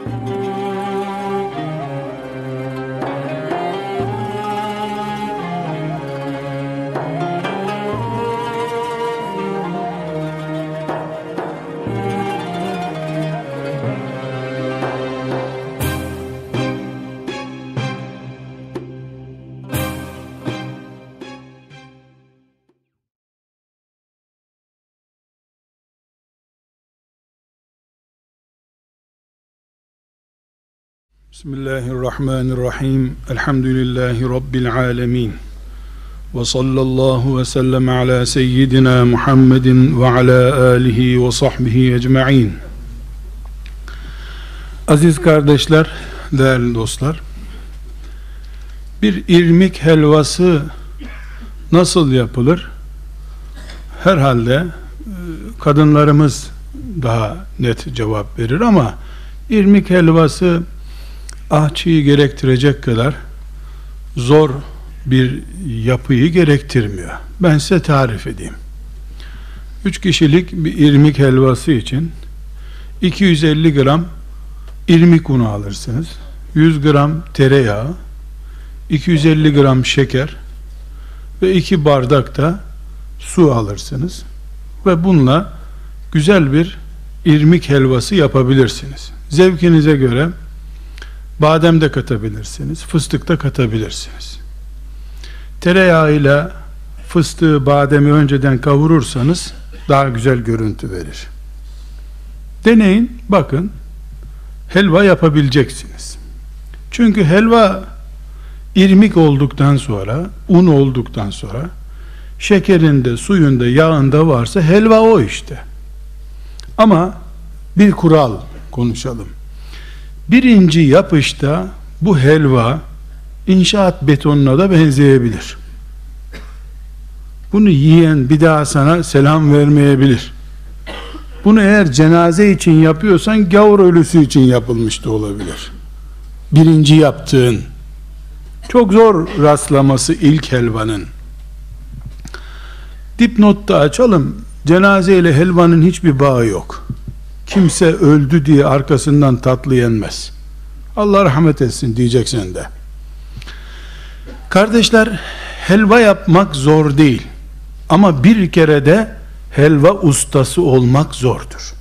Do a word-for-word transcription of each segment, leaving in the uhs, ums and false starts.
Bismillahirrahmanirrahim. Elhamdülillahi Rabbil alemin. Ve sallallahu ve sellem ala seyyidina Muhammedin ve ala alihi ve sahbihi ecma'in. Aziz kardeşler, değerli dostlar, bir irmik helvası nasıl yapılır? Herhalde kadınlarımız daha net cevap verir ama irmik helvası ahçıyı gerektirecek kadar zor bir yapıyı gerektirmiyor. Ben size tarif edeyim. üç kişilik bir irmik helvası için iki yüz elli gram irmik unu alırsınız. yüz gram tereyağı, iki yüz elli gram şeker ve iki bardak da su alırsınız. Ve bununla güzel bir irmik helvası yapabilirsiniz. Zevkinize göre badem de katabilirsiniz, fıstık da katabilirsiniz. Tereyağıyla fıstığı, bademi önceden kavurursanız daha güzel görüntü verir. Deneyin, bakın, helva yapabileceksiniz. Çünkü helva irmik olduktan sonra, un olduktan sonra, şekerinde, suyunda, yağında varsa helva o işte. Ama bir kural konuşalım. Birinci yapışta bu helva inşaat betonuna da benzeyebilir. Bunu yiyen bir daha sana selam vermeyebilir. Bunu eğer cenaze için yapıyorsan gavur ölüsü için yapılmış da olabilir. Birinci yaptığın çok zor rastlaması ilk helvanın. Dipnotta açalım. Cenaze ile helvanın hiçbir bağı yok. Kimse öldü diye arkasından tatlı yenmez. Allah rahmet etsin diyeceksin de. Kardeşler, helva yapmak zor değil. Ama bir kere de helva ustası olmak zordur.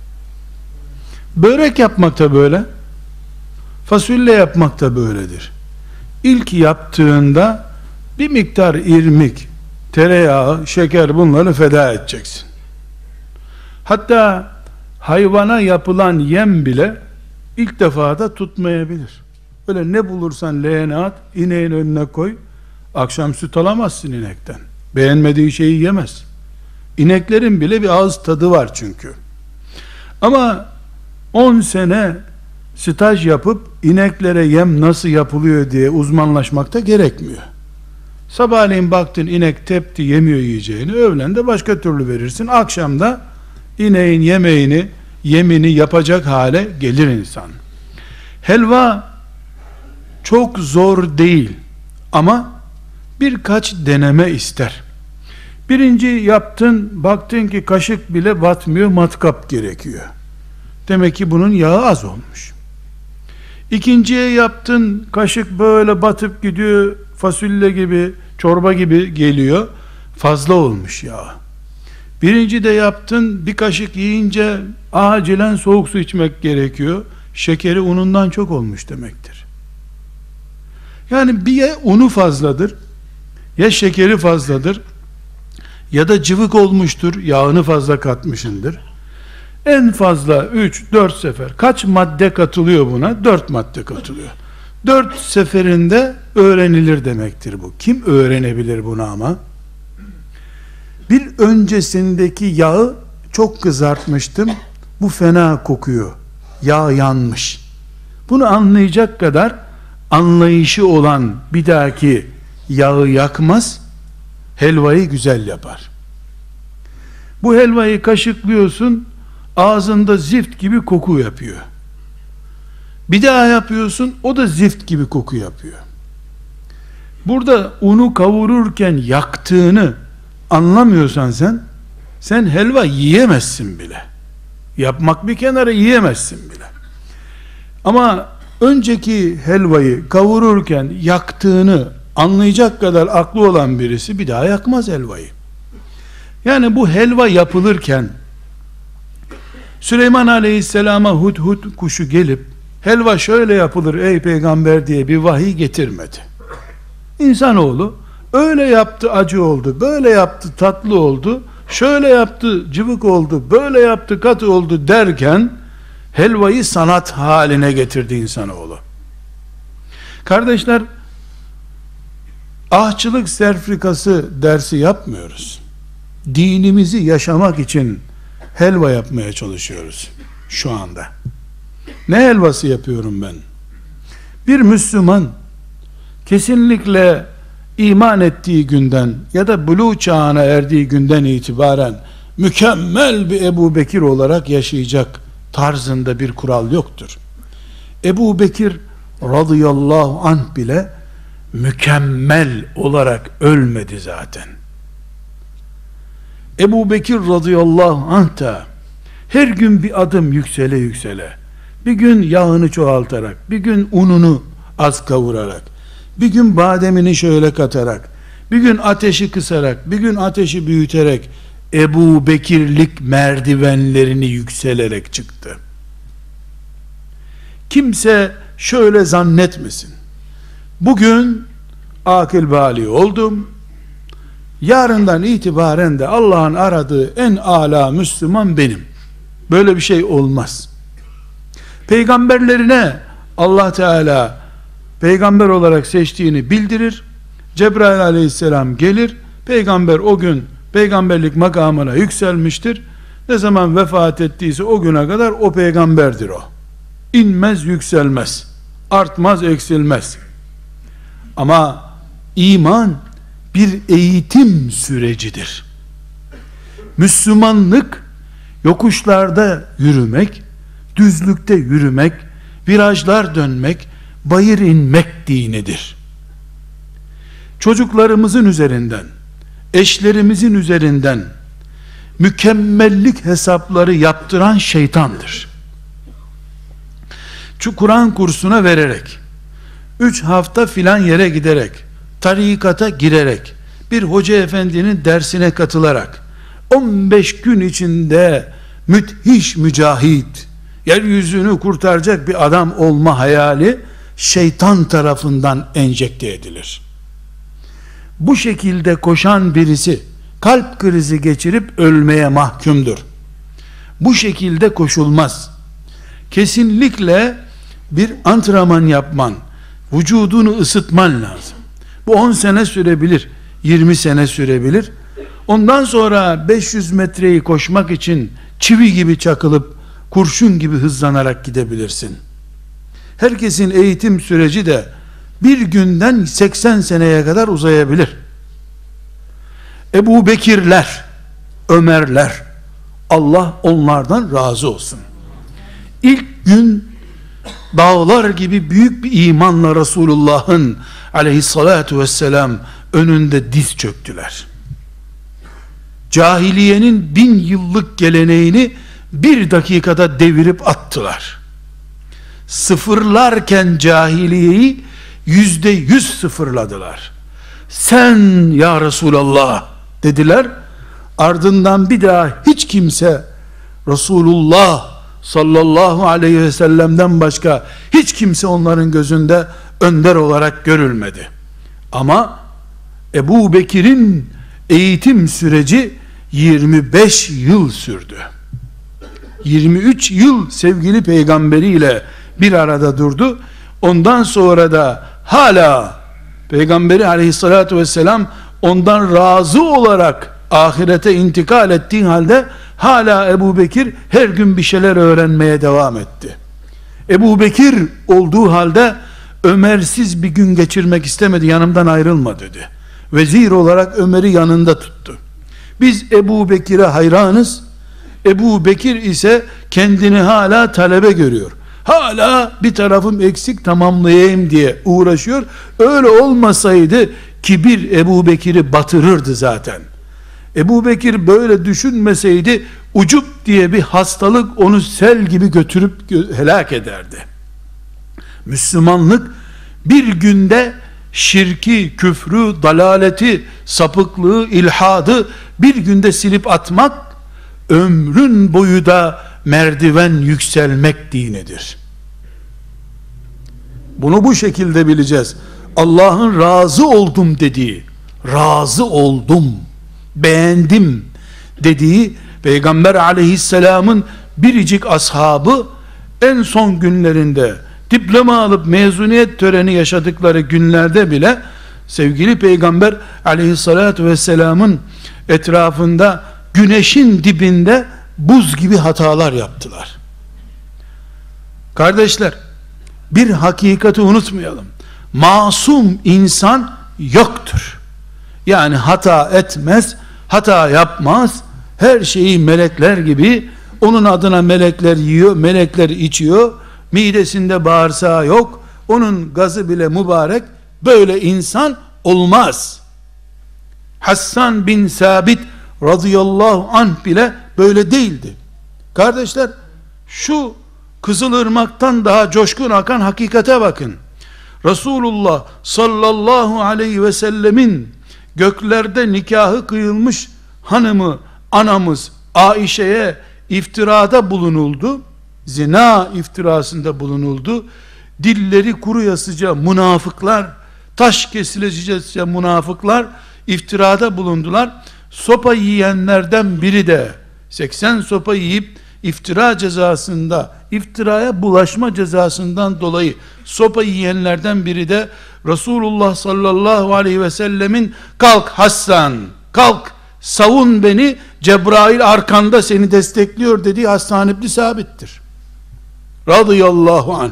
Börek yapmak da böyle. Fasulye yapmak da böyledir. İlk yaptığında bir miktar irmik, tereyağı, şeker, bunları feda edeceksin. Hatta hayvana yapılan yem bile ilk defada tutmayabilir. Öyle ne bulursan leğene at, ineğin önüne koy. Akşam süt alamazsın inekten. Beğenmediği şeyi yemez. İneklerin bile bir ağız tadı var çünkü. Ama on sene staj yapıp ineklere yem nasıl yapılıyor diye uzmanlaşmakta gerekmiyor. Sabahleyin baktın inek tepti, yemiyor yiyeceğini, öğlen de başka türlü verirsin. Akşam da ineğin yemeğini, yemini yapacak hale gelir insan. Helva çok zor değil ama birkaç deneme ister. Birinci yaptın, baktın ki kaşık bile batmıyor, matkap gerekiyor. Demek ki bunun yağı az olmuş. İkinciye yaptın, kaşık böyle batıp gidiyor, fasulye gibi, çorba gibi geliyor, fazla olmuş yağı. Birinci de yaptın, bir kaşık yiyince acilen soğuk su içmek gerekiyor. Şekeri unundan çok olmuş demektir. Yani bir ya unu fazladır, ya şekeri fazladır, ya da cıvık olmuştur, yağını fazla katmışındır. En fazla üç dört sefer. Kaç madde katılıyor buna? dört madde katılıyor. dört seferinde öğrenilir demektir bu. Kim öğrenebilir bunu ama? Bir öncesindeki yağı çok kızartmıştım. Bu fena kokuyor. Yağ yanmış. Bunu anlayacak kadar anlayışı olan bir dahaki yağı yakmaz, helvayı güzel yapar. Bu helvayı kaşıklıyorsun, ağzında zift gibi koku yapıyor. Bir daha yapıyorsun, o da zift gibi koku yapıyor. Burada unu kavururken yaktığını anlamıyorsan sen, sen helva yiyemezsin bile. Yapmak bir kenara, yiyemezsin bile. Ama önceki helvayı kavururken yaktığını anlayacak kadar aklı olan birisi bir daha yakmaz helvayı. Yani bu helva yapılırken Süleyman Aleyhisselam'a hudhud kuşu gelip helva şöyle yapılır ey peygamber diye bir vahiy getirmedi. İnsanoğlu öyle yaptı acı oldu, böyle yaptı tatlı oldu, şöyle yaptı cıvık oldu, böyle yaptı katı oldu derken helvayı sanat haline getirdi insanoğlu. Kardeşler, ahçılık sertifikası dersi yapmıyoruz. Dinimizi yaşamak için helva yapmaya çalışıyoruz şu anda. Ne helvası yapıyorum ben? Bir Müslüman kesinlikle iman ettiği günden ya da buluğ çağına erdiği günden itibaren mükemmel bir Ebu Bekir olarak yaşayacak tarzında bir kural yoktur. Ebu Bekir radıyallahu anh bile mükemmel olarak ölmedi zaten. Ebu Bekir radıyallahu anh da her gün bir adım yüksele yüksele, bir gün yağını çoğaltarak, bir gün ununu az kavurarak, bir gün bademini şöyle katarak, bir gün ateşi kısarak, bir gün ateşi büyüterek Ebu Bekirlik merdivenlerini yükselerek çıktı. Kimse şöyle zannetmesin: bugün akıl bali oldum, yarından itibaren de Allah'ın aradığı en âlâ Müslüman benim. Böyle bir şey olmaz. Peygamberlerine Allah Teala peygamber olarak seçtiğini bildirir. Cebrail aleyhisselam gelir. Peygamber o gün peygamberlik makamına yükselmiştir. Ne zaman vefat ettiyse o güne kadar o peygamberdir o. İnmez yükselmez. Artmaz eksilmez. Ama iman bir eğitim sürecidir. Müslümanlık yokuşlarda yürümek, düzlükte yürümek, virajlar dönmek, bayır inmek dinidir. Çocuklarımızın üzerinden, eşlerimizin üzerinden mükemmellik hesapları yaptıran şeytandır. Şu Kur'an kursuna vererek, üç hafta filan yere giderek, tarikata girerek, bir hoca efendinin dersine katılarak, on beş gün içinde müthiş mücahit, yeryüzünü kurtaracak bir adam olma hayali şeytan tarafından enjekte edilir. Bu şekilde koşan birisi kalp krizi geçirip ölmeye mahkumdur. Bu şekilde koşulmaz. Kesinlikle bir antrenman yapman, vücudunu ısıtman lazım. Bu on sene sürebilir, yirmi sene sürebilir. Ondan sonra beş yüz metreyi koşmak için çivi gibi çakılıp kurşun gibi hızlanarak gidebilirsin. Herkesin eğitim süreci de bir günden seksen seneye kadar uzayabilir. Ebu Bekirler, Ömerler, Allah onlardan razı olsun, İlk gün dağlar gibi büyük bir imanla Resulullah'ın aleyhissalatu vesselam önünde diz çöktüler. Cahiliyenin bin yıllık geleneğini bir dakikada devirip attılar. Sıfırlarken cahiliyeyi yüzde yüz sıfırladılar. Sen ya Resulallah dediler. Ardından bir daha hiç kimse Resulullah sallallahu aleyhi ve sellem'den başka hiç kimse onların gözünde önder olarak görülmedi. Ama Ebu Bekir'in eğitim süreci yirmi beş yıl sürdü. yirmi üç yıl sevgili peygamberiyle bir arada durdu. Ondan sonra da hala Peygamberi aleyhissalatu vesselam ondan razı olarak ahirete intikal ettiği halde hala Ebu Bekir her gün bir şeyler öğrenmeye devam etti. Ebu Bekir olduğu halde Ömer'siz bir gün geçirmek istemedi, yanımdan ayrılma dedi. Vezir olarak Ömer'i yanında tuttu. Biz Ebu Bekir'e hayranız. Ebu Bekir ise kendini hala talebe görüyor. Hala bir tarafım eksik tamamlayayım diye uğraşıyor. Öyle olmasaydı kibir Ebu Bekir'i batırırdı zaten. Ebu Bekir böyle düşünmeseydi ucup diye bir hastalık onu sel gibi götürüp helak ederdi. Müslümanlık bir günde şirki, küfrü, dalaleti, sapıklığı, ilhadı bir günde silip atmak, ömrün boyu da merdiven yükselmek dinidir. Bunu bu şekilde bileceğiz. Allah'ın razı oldum dediği, razı oldum, beğendim dediği Peygamber aleyhisselamın biricik ashabı en son günlerinde diploma alıp mezuniyet töreni yaşadıkları günlerde bile sevgili Peygamber aleyhissalatü vesselamın etrafında güneşin dibinde buz gibi hatalar yaptılar. Kardeşler, bir hakikati unutmayalım. Masum insan yoktur. Yani hata etmez, hata yapmaz, her şeyi melekler gibi, onun adına melekler yiyor, melekler içiyor, midesinde bağırsağı yok, onun gazı bile mübarek. Böyle insan olmaz. Hassan bin Sabit radıyallahu anh bile böyle değildi. Kardeşler, şu Kızılırmak'tan daha coşkun akan hakikate bakın. Resulullah sallallahu aleyhi ve sellemin göklerde nikahı kıyılmış hanımı, anamız Aişe'ye iftirada bulunuldu. Zina iftirasında bulunuldu. Dilleri kuruyasıca münafıklar, taş kesilesice münafıklar iftirada bulundular. Sopa yiyenlerden biri de seksen sopa yiyip iftira cezasında, iftiraya bulaşma cezasından dolayı sopa yiyenlerden biri de Resulullah sallallahu aleyhi ve sellemin kalk Hassan, kalk savun beni, Cebrail arkanda seni destekliyor dediği Hassan ibn Sabit'tir radıyallahu anh.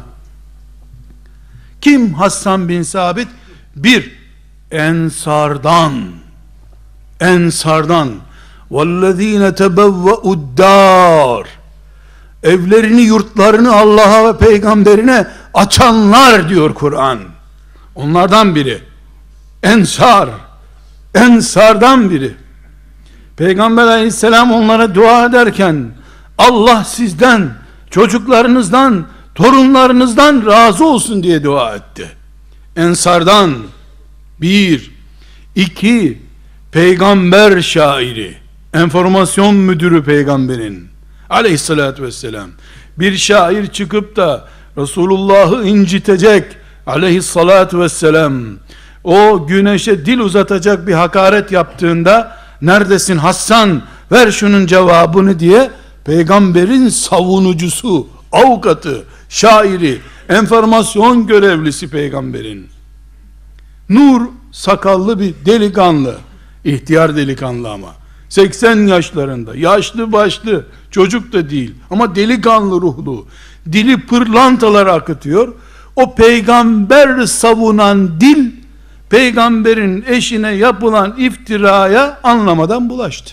Kim Hassan bin Sabit? Bir, Ensardan, Ensardan وَالَّذ۪ينَ تَبَوَّؤُ الدَّارِ, evlerini, yurtlarını Allah'a ve peygamberine açanlar diyor Kur'an. Onlardan biri. Ensar, Ensardan biri. Peygamber aleyhisselam onlara dua ederken Allah sizden, çocuklarınızdan, torunlarınızdan razı olsun diye dua etti. Ensardan. Bir. İki, peygamber şairi, enformasyon müdürü peygamberin aleyhissalatü vesselam. Bir şair çıkıp da Resulullah'ı incitecek aleyhissalatü vesselam, o güneşe dil uzatacak bir hakaret yaptığında, neredesin Hassan, ver şunun cevabını diye peygamberin savunucusu, avukatı, şairi, enformasyon görevlisi peygamberin. Nur sakallı bir delikanlı, ihtiyar delikanlı ama seksen yaşlarında, yaşlı başlı, çocuk da değil ama delikanlı ruhlu, dili pırlantalar akıtıyor. O peygamber savunan dil, peygamberin eşine yapılan iftiraya anlamadan bulaştı.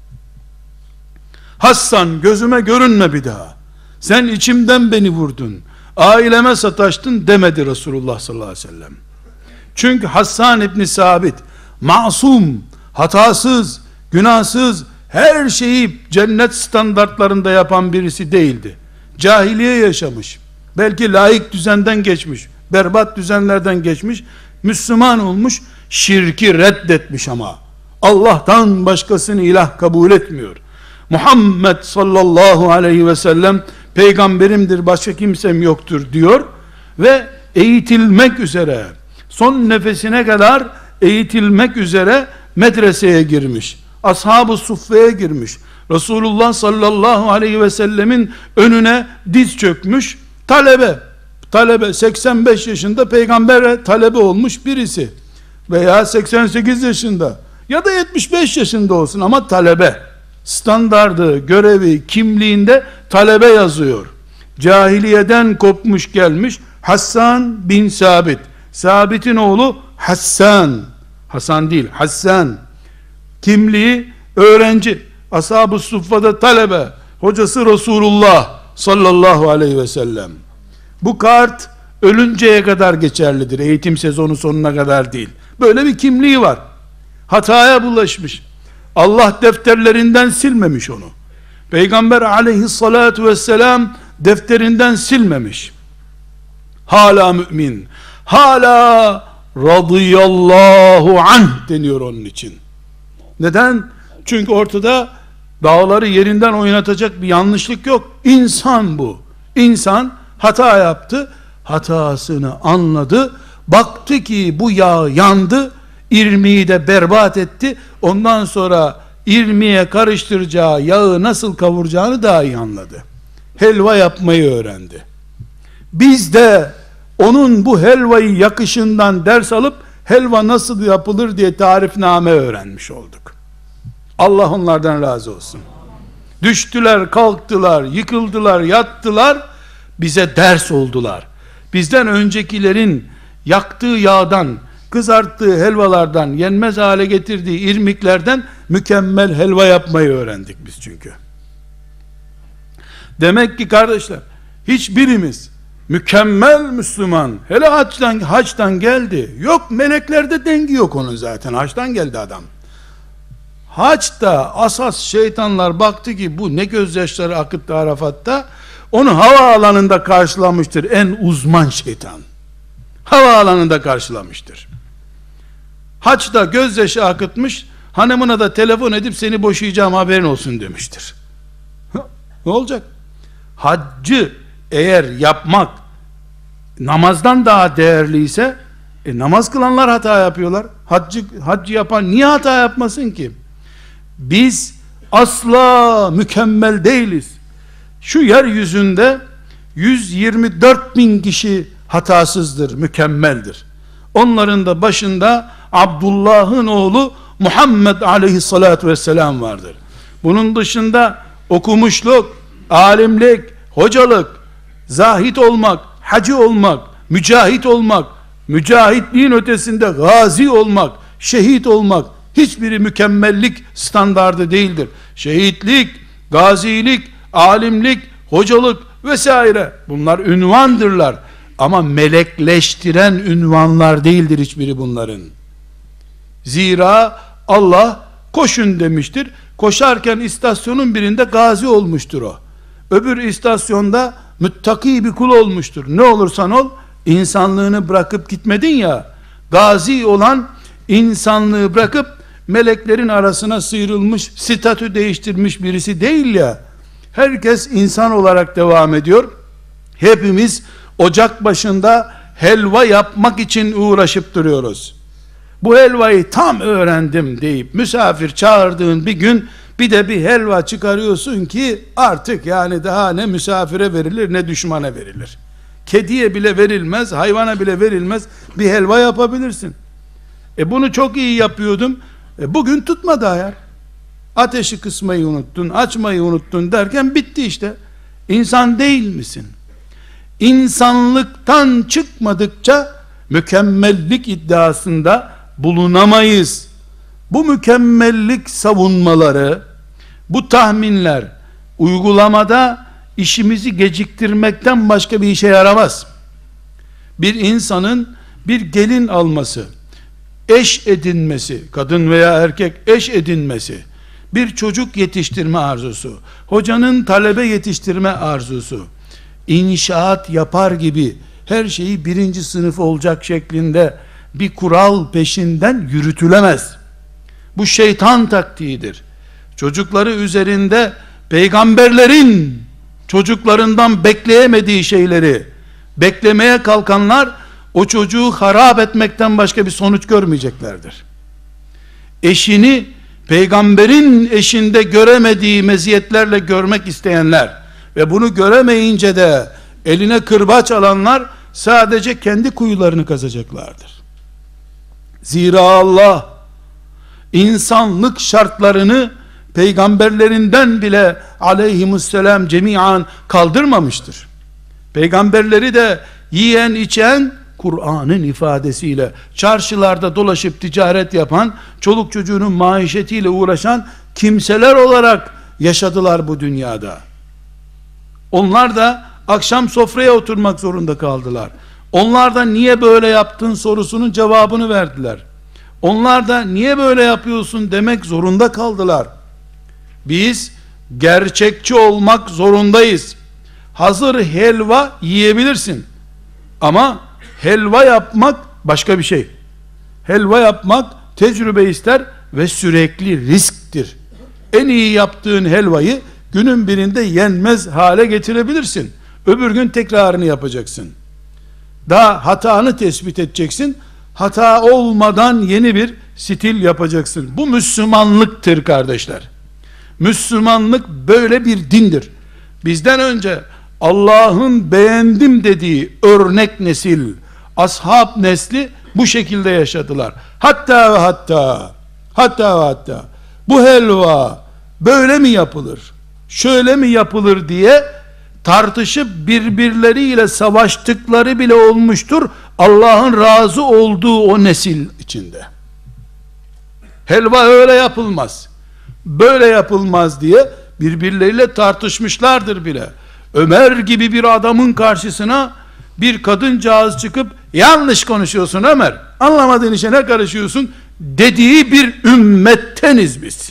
Hassan, gözüme görünme bir daha, sen içimden beni vurdun, aileme sataştın demedi Resulullah sallallahu aleyhi ve sellem. Çünkü Hassan İbni Sabit masum, hatasız, günahsız, her şeyi cennet standartlarında yapan birisi değildi. Cahiliye yaşamış, belki laik düzenden geçmiş, berbat düzenlerden geçmiş, Müslüman olmuş, şirki reddetmiş ama Allah'tan başkasını ilah kabul etmiyor. Muhammed sallallahu aleyhi ve sellem peygamberimdir, başka kimsem yoktur diyor ve eğitilmek üzere, son nefesine kadar eğitilmek üzere medreseye girmiş, ashab-ı suffeye girmiş, Resulullah sallallahu aleyhi ve sellemin önüne diz çökmüş, talebe talebe seksen beş yaşında peygambere talebe olmuş birisi veya seksen sekiz yaşında ya da yetmiş beş yaşında olsun ama talebe, standardı, görevi, kimliğinde talebe yazıyor. Cahiliyeden kopmuş gelmiş Hassan bin Sabit, Sabit'in oğlu Hassan, Hasan değil Hassan, kimliği öğrenci, ashab-ı suffada talebe, hocası Resulullah sallallahu aleyhi ve sellem. Bu kart ölünceye kadar geçerlidir, eğitim sezonu sonuna kadar değil. Böyle bir kimliği var. Hataya bulaşmış, Allah defterlerinden silmemiş onu, Peygamber aleyhissalatu vesselam defterinden silmemiş. hala mümin, hala radıyallahu anh deniyor onun için. Neden? Çünkü ortada dağları yerinden oynatacak bir yanlışlık yok. İnsan bu. İnsan hata yaptı, hatasını anladı, baktı ki bu yağ yandı, irmiği de berbat etti. Ondan sonra irmiğe karıştıracağı yağı nasıl kavuracağını daha iyi anladı. Helva yapmayı öğrendi. Biz de onun bu helvayı yakışından ders alıp helva nasıl yapılır diye tarifname öğrenmiş olduk. Allah onlardan razı olsun. Düştüler, kalktılar, yıkıldılar, yattılar, bize ders oldular. Bizden öncekilerin yaktığı yağdan, kızarttığı helvalardan, yenmez hale getirdiği irmiklerden mükemmel helva yapmayı öğrendik biz çünkü. Demek ki kardeşler, hiçbirimiz mükemmel Müslüman, hele haçtan, haçtan geldi, yok meleklerde dengi yok onun zaten, haçtan geldi adam. Haçta asas şeytanlar baktı ki bu ne gözyaşları akıttı Arafat'ta, onu havaalanında karşılamıştır en uzman şeytan. Havaalanında karşılamıştır. Haçta gözyaşı akıtmış, hanımına da telefon edip seni boşayacağım haberin olsun demiştir. Ne olacak? Haccı eğer yapmak namazdan daha değerliyse, e, namaz kılanlar hata yapıyorlar. Haccı, haccı yapan niye hata yapmasın ki? Biz asla mükemmel değiliz. Şu yeryüzünde yüz yirmi dört bin kişi hatasızdır, mükemmeldir. Onların da başında Abdullah'ın oğlu Muhammed aleyhissalatu vesselam vardır. Bunun dışında okumuşluk, alimlik, hocalık, zahit olmak, hacı olmak, mücahit olmak, mücahitliğin ötesinde gazi olmak, şehit olmak, hiçbiri mükemmellik standardı değildir. Şehitlik, gazilik, alimlik, hocalık vesaire, bunlar ünvandırlar. Ama melekleştiren ünvanlar değildir hiçbiri bunların. Zira Allah koşun demiştir. Koşarken istasyonun birinde gazi olmuştur o. Öbür istasyonda müttaki bir kul olmuştur. Ne olursan ol, insanlığını bırakıp gitmedin ya. Gazi olan insanlığı bırakıp meleklerin arasına sıyrılmış, statü değiştirmiş birisi değil ya. Herkes insan olarak devam ediyor. Hepimiz ocak başında helva yapmak için uğraşıp duruyoruz. Bu helvayı tam öğrendim deyip misafir çağırdığın bir gün bir de bir helva çıkarıyorsun ki artık yani daha ne misafire verilir ne düşmana verilir. Kediye bile verilmez, hayvana bile verilmez bir helva yapabilirsin. E bunu çok iyi yapıyordum. E bugün tutmadı ayar. Ateşi kısmayı unuttun, açmayı unuttun derken bitti işte. İnsan değil misin? İnsanlıktan çıkmadıkça mükemmellik iddiasında bulunamayız. Bu mükemmellik savunmaları, bu tahminler uygulamada işimizi geciktirmekten başka bir işe yaramaz. Bir insanın bir gelin alması, eş edinmesi, kadın veya erkek eş edinmesi, bir çocuk yetiştirme arzusu, hocanın talebe yetiştirme arzusu, inşaat yapar gibi her şeyi birinci sınıf olacak şeklinde bir kural peşinden yürütülemez. Bu şeytan taktiğidir. Çocukları üzerinde peygamberlerin çocuklarından bekleyemediği şeyleri beklemeye kalkanlar o çocuğu harap etmekten başka bir sonuç görmeyeceklerdir. Eşini peygamberin eşinde göremediği meziyetlerle görmek isteyenler ve bunu göremeyince de eline kırbaç alanlar sadece kendi kuyularını kazacaklardır. Zira Allah insanlık şartlarını peygamberlerinden bile aleyhisselam cemiyan kaldırmamıştır. Peygamberleri de yiyen içen, Kur'an'ın ifadesiyle çarşılarda dolaşıp ticaret yapan, çoluk çocuğunun maişetiyle uğraşan kimseler olarak yaşadılar bu dünyada. Onlar da akşam sofraya oturmak zorunda kaldılar. Onlar da niye böyle yaptın sorusunun cevabını verdiler. Onlar da niye böyle yapıyorsun demek zorunda kaldılar. Biz gerçekçi olmak zorundayız. Hazır helva yiyebilirsin. Ama helva yapmak başka bir şey. Helva yapmak tecrübe ister ve sürekli risktir. En iyi yaptığın helvayı günün birinde yenmez hale getirebilirsin. Öbür gün tekrarını yapacaksın. Daha hatanı tespit edeceksin. Hata olmadan yeni bir stil yapacaksın. Bu Müslümanlıktır kardeşler. Müslümanlık böyle bir dindir. Bizden önce Allah'ın beğendim dediği örnek nesil, ashab nesli bu şekilde yaşadılar. Hatta ve hatta, hatta ve hatta bu helva böyle mi yapılır, şöyle mi yapılır diye tartışıp birbirleriyle savaştıkları bile olmuştur, Allah'ın razı olduğu o nesil içinde. Helva öyle yapılmaz, böyle yapılmaz diye birbirleriyle tartışmışlardır bile. Ömer gibi bir adamın karşısına bir kadıncağız çıkıp yanlış konuşuyorsun Ömer, anlamadığın işe ne karışıyorsun dediği bir ümmetteniz biz.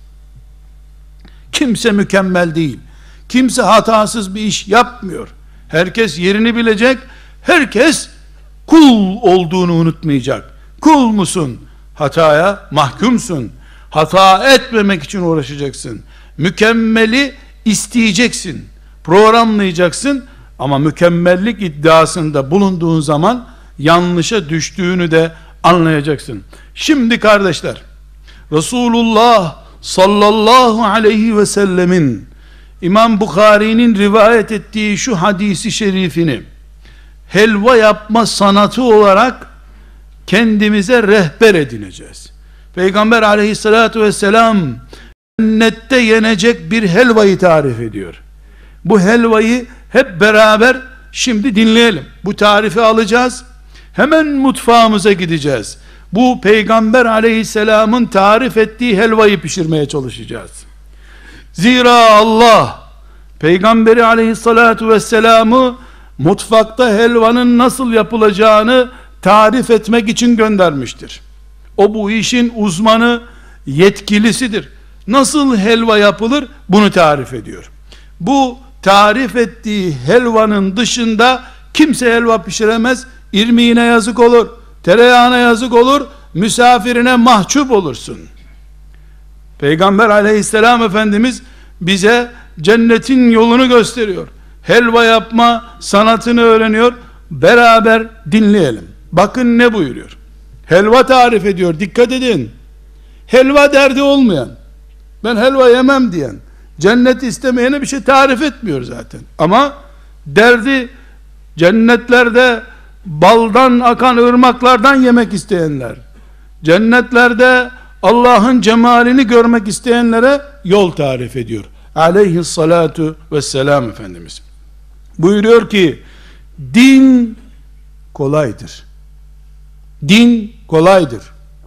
Kimse mükemmel değil. Kimse hatasız bir iş yapmıyor. Herkes yerini bilecek. Herkes kul olduğunu unutmayacak. Kul musun? Hataya mahkumsun. Hata etmemek için uğraşacaksın. Mükemmeli isteyeceksin. Programlayacaksın. Ama mükemmellik iddiasında bulunduğun zaman yanlışa düştüğünü de anlayacaksın. Şimdi kardeşler, Resulullah sallallahu aleyhi ve sellemin İmam Bukhari'nin rivayet ettiği şu hadisi şerifini helva yapma sanatı olarak kendimize rehber edineceğiz. Peygamber aleyhissalatu vesselam cennette yenecek bir helvayı tarif ediyor. Bu helvayı hep beraber şimdi dinleyelim. Bu tarifi alacağız. Hemen mutfağımıza gideceğiz. Bu Peygamber aleyhisselamın tarif ettiği helvayı pişirmeye çalışacağız. Zira Allah Peygamberi aleyhissalatu vesselam'ı mutfakta helvanın nasıl yapılacağını tarif etmek için göndermiştir. O bu işin uzmanı, yetkilisidir. Nasıl helva yapılır bunu tarif ediyor. Bu tarif ettiği helvanın dışında kimse helva pişiremez. İrmiğine yazık olur, tereyağına yazık olur, misafirine mahcup olursun. Peygamber aleyhisselam Efendimiz bize cennetin yolunu gösteriyor. Helva yapma sanatını öğreniyor. Beraber dinleyelim. Bakın ne buyuruyor. Helva tarif ediyor. Dikkat edin. Helva derdi olmayan, ben helva yemem diyen, cennet istemeyene bir şey tarif etmiyor zaten. Ama derdi cennetlerde baldan akan ırmaklardan yemek isteyenler, cennetlerde Allah'ın cemalini görmek isteyenlere yol tarif ediyor. Aleyhissalatu vesselam Efendimiz buyuruyor ki din kolaydır. Din kolaydır.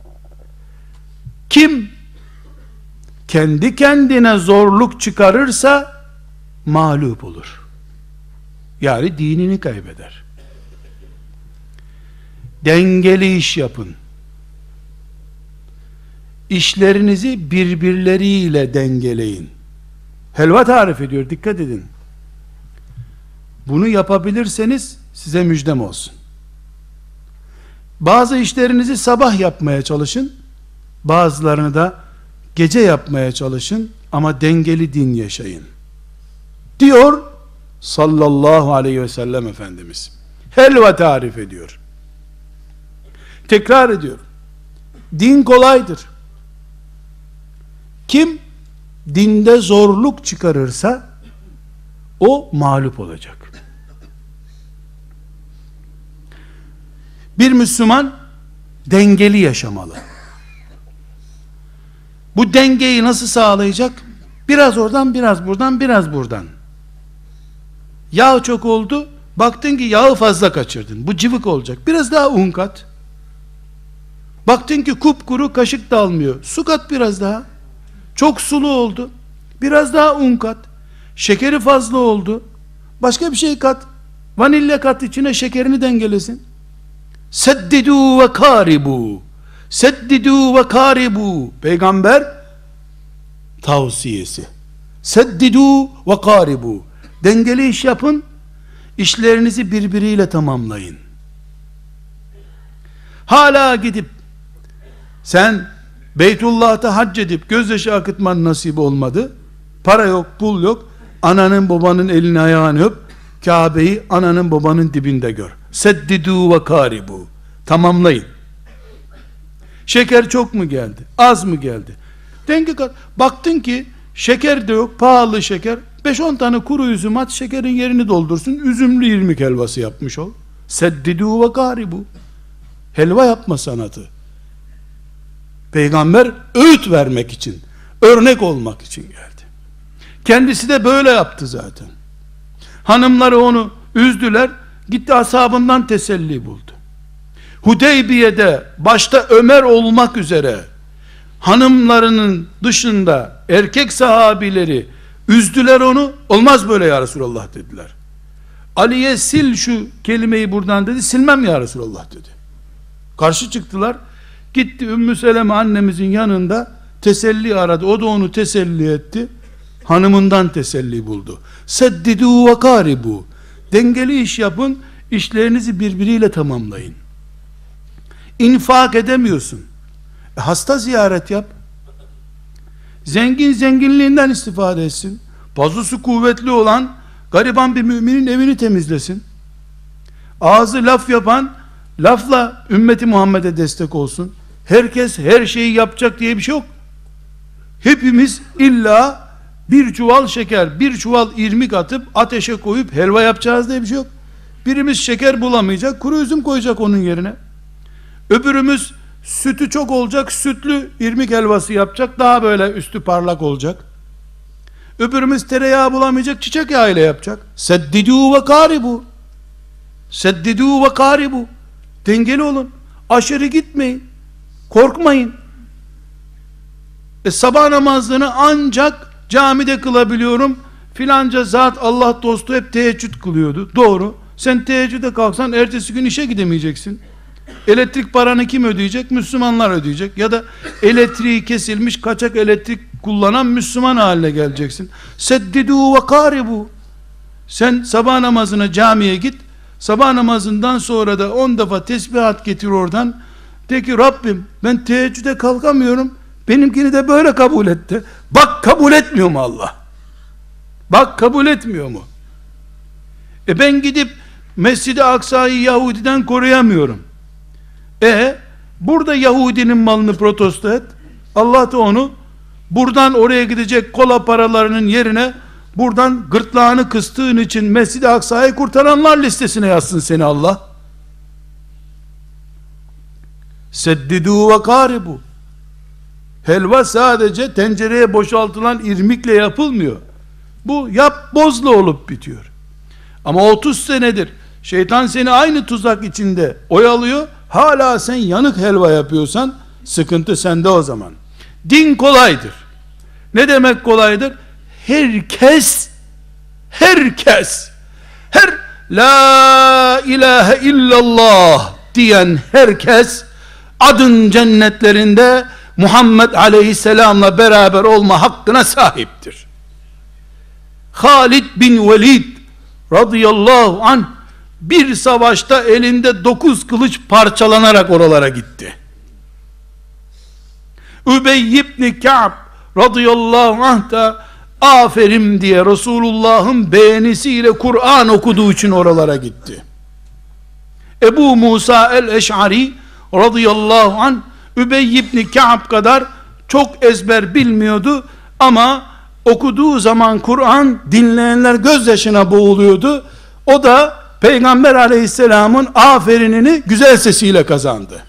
Kim kendi kendine zorluk çıkarırsa mağlup olur. Yani dinini kaybeder. Dengeli iş yapın. İşlerinizi birbirleriyle dengeleyin. Helva tarif ediyor, dikkat edin. Bunu yapabilirseniz size müjdem olsun. Bazı işlerinizi sabah yapmaya çalışın, bazılarını da gece yapmaya çalışın ama dengeli din yaşayın diyor sallallahu aleyhi ve sellem Efendimiz. Helva tarif ediyor. Tekrar ediyorum. Din kolaydır. Kim dinde zorluk çıkarırsa o mağlup olacak. Bir Müslüman dengeli yaşamalı. Bu dengeyi nasıl sağlayacak? Biraz oradan, biraz buradan, biraz buradan. Yağ çok oldu, baktın ki yağı fazla kaçırdın. Bu cıvık olacak. Biraz daha un kat. Baktın ki kupkuru, kaşık da almıyor. Su kat biraz daha. Çok sulu oldu. Biraz daha un kat. Şekeri fazla oldu. Başka bir şey kat. Vanilya kat içine, şekerini dengelesin. Seddidu ve karibu. Seddidu ve karibu. Peygamber tavsiyesi. Seddidu ve karibu. Dengeli iş yapın. işlerinizi birbiriyle tamamlayın. Hala gidip sen Beytullah'ta hac edip gözyaşı akıtman nasip olmadı. Para yok, pul yok. Ananın babanın elini ayağını öp. Kabe'yi ananın babanın dibinde gör. Seddidu ve karibu. Tamamlayın. Şeker çok mu geldi? Az mı geldi? Denge kat. Baktın ki şeker de yok, pahalı şeker. beş on tane kuru üzüm at, şekerin yerini doldursun. Üzümlü irmik helvası yapmış ol. Seddidu ve karibu. Helva yapma sanatı. Peygamber öğüt vermek için, örnek olmak için geldi. Kendisi de böyle yaptı zaten. Hanımları onu üzdüler, gitti ashabından teselli buldu. Hudeybiye'de başta Ömer olmak üzere hanımlarının dışında erkek sahabileri üzdüler onu. Olmaz böyle ya Resulallah dediler. Ali'ye sil şu kelimeyi buradan dedi. Silmem ya Resulallah dedi. Karşı çıktılar. Gitti Ümmü Seleme annemizin yanında teselli aradı. O da onu teselli etti. Hanımından teselli buldu. Seddidu ve karibu. Dengeli iş yapın. İşlerinizi birbiriyle tamamlayın. İnfak edemiyorsun. E, hasta ziyaret yap. Zengin zenginliğinden istifade etsin. Pazusu kuvvetli olan gariban bir müminin evini temizlesin. Ağzı laf yapan lafla ümmeti Muhammed'e destek olsun. Herkes her şeyi yapacak diye bir şey yok. Hepimiz illa bir çuval şeker, bir çuval irmik atıp ateşe koyup helva yapacağız diye bir şey yok. Birimiz şeker bulamayacak, kuru üzüm koyacak onun yerine. Öbürümüz sütü çok olacak, sütlü irmik helvası yapacak, daha böyle üstü parlak olacak. Öbürümüz tereyağı bulamayacak, çiçek yağı ile yapacak. Seddidu ve karibu. Seddidu ve karibu. Dengeli olun. Aşırı gitmeyin. Korkmayın. E sabah namazını ancak camide kılabiliyorum. Filanca zat Allah dostu hep teheccüd kılıyordu. Doğru. Sen teheccüde kalksan ertesi gün işe gidemeyeceksin. Elektrik paranı kim ödeyecek? Müslümanlar ödeyecek. Ya da elektriği kesilmiş kaçak elektrik kullanan Müslüman haline geleceksin. Seddidu ve karibu. Sen sabah namazına camiye git. Sabah namazından sonra da on defa tesbihat getir oradan. De ki Rabbim ben teheccüde kalkamıyorum. Benimkini de böyle kabul etti. Bak kabul etmiyor mu Allah? Bak kabul etmiyor mu? E ben gidip Mescid-i Aksa'yı Yahudiden koruyamıyorum. E burada Yahudinin malını protesto et. Allah da onu buradan oraya gidecek kola paralarının yerine buradan gırtlağını kıstığın için Mescid-i Aksa'yı kurtaranlar listesine yazsın seni Allah. Seddidu ve karibu. Helva sadece tencereye boşaltılan irmikle yapılmıyor. Bu yap bozla olup bitiyor. Ama otuz senedir şeytan seni aynı tuzak içinde oyalıyor. Hala sen yanık helva yapıyorsan sıkıntı sende o zaman. Din kolaydır. Ne demek kolaydır? Herkes herkes her la ilahe illallah diyen herkes adın cennetlerinde Muhammed aleyhisselamla beraber olma hakkına sahiptir. Halid bin Velid radıyallahu anh bir savaşta elinde dokuz kılıç parçalanarak oralara gitti. Übey ibn Ka'b radıyallahu anh da aferin diye Resulullah'ın beğenisiyle Kur'an okuduğu için oralara gitti. Ebu Musa el-Eş'ari radıyallahu anh Übey ibn Ka'b kadar çok ezber bilmiyordu ama okuduğu zaman Kur'an dinleyenler gözyaşına boğuluyordu. O da Peygamber aleyhisselamın aferinini güzel sesiyle kazandı.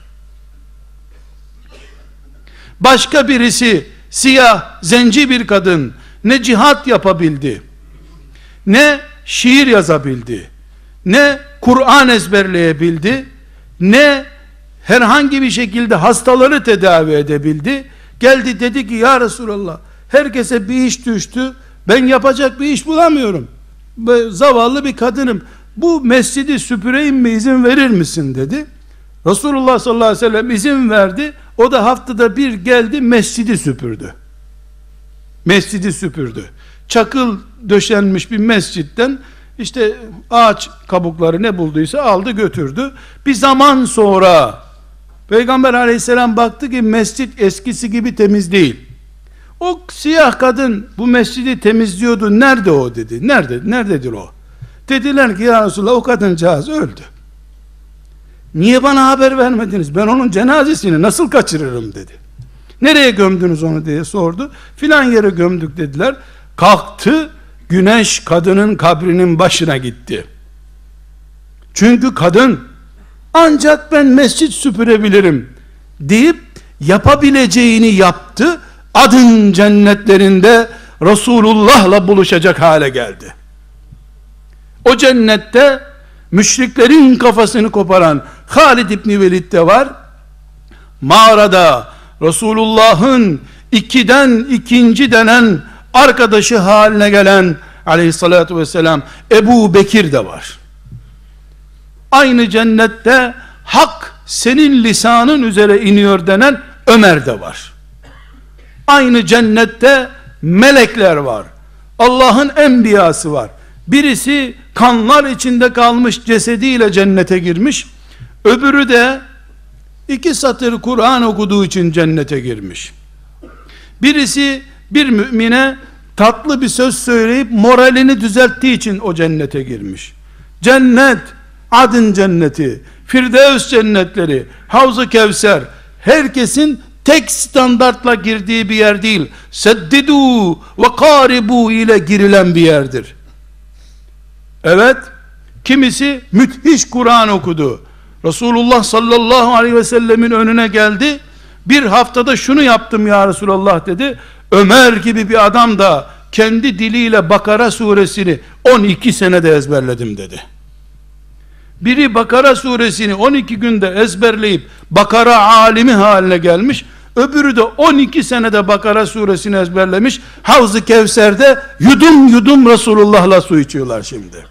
Başka birisi siyah zenci bir kadın ne cihat yapabildi, ne şiir yazabildi, ne Kur'an ezberleyebildi, ne herhangi bir şekilde hastaları tedavi edebildi. Geldi dedi ki ya Resulallah herkese bir iş düştü, ben yapacak bir iş bulamıyorum, zavallı bir kadınım, bu mescidi süpüreyim mi, izin verir misin dedi. Resulullah sallallahu aleyhi ve sellem izin verdi. O da haftada bir geldi mescidi süpürdü. Mescidi süpürdü. Çakıl döşenmiş bir mescitten İşte ağaç kabukları ne bulduysa aldı götürdü. Bir zaman sonra Peygamber aleyhisselam baktı ki mescit eskisi gibi temiz değil. O siyah kadın bu mescidi temizliyordu. Nerede o dedi. Nerede? Nerededir o? Dediler ki ya Resulallah o kadıncağız öldü. Niye bana haber vermediniz? Ben onun cenazesini nasıl kaçırırım dedi. Nereye gömdünüz onu diye sordu. Filan yere gömdük dediler. Kalktı, güneş kadının kabrinin başına gitti. Çünkü kadın ancak ben mescit süpürebilirim deyip yapabileceğini yaptı. Adın cennetlerinde Resulullah'la buluşacak hale geldi. O cennette müşriklerin kafasını koparan Halid İbni Velid de var. Mağarada Resulullah'ın ikiden ikinci denen arkadaşı haline gelen aleyhissalatü vesselam Ebu Bekir de var. Aynı cennette hak senin lisanın üzere iniyor denen Ömer de var. Aynı cennette melekler var. Allah'ın enbiyası var. Birisi kanlar içinde kalmış cesediyle cennete girmiş. Öbürü de iki satır Kur'an okuduğu için cennete girmiş. Birisi bir mümine tatlı bir söz söyleyip moralini düzelttiği için o cennete girmiş. Cennet, Adın cenneti, Firdevs cennetleri, Havz-ı Kevser, herkesin tek standartla girdiği bir yer değil. Seddidu ve karibu ile girilen bir yerdir. Evet, kimisi müthiş Kur'an okudu. Resulullah sallallahu aleyhi ve sellemin önüne geldi. Bir haftada şunu yaptım ya Resulallah dedi. Ömer gibi bir adam da kendi diliyle Bakara suresini on iki senede ezberledim dedi. Biri Bakara suresini on iki günde ezberleyip Bakara alimi haline gelmiş. Öbürü de on iki senede Bakara suresini ezberlemiş. Havz-ı Kevser'de yudum yudum Resulullah'la su içiyorlar şimdi.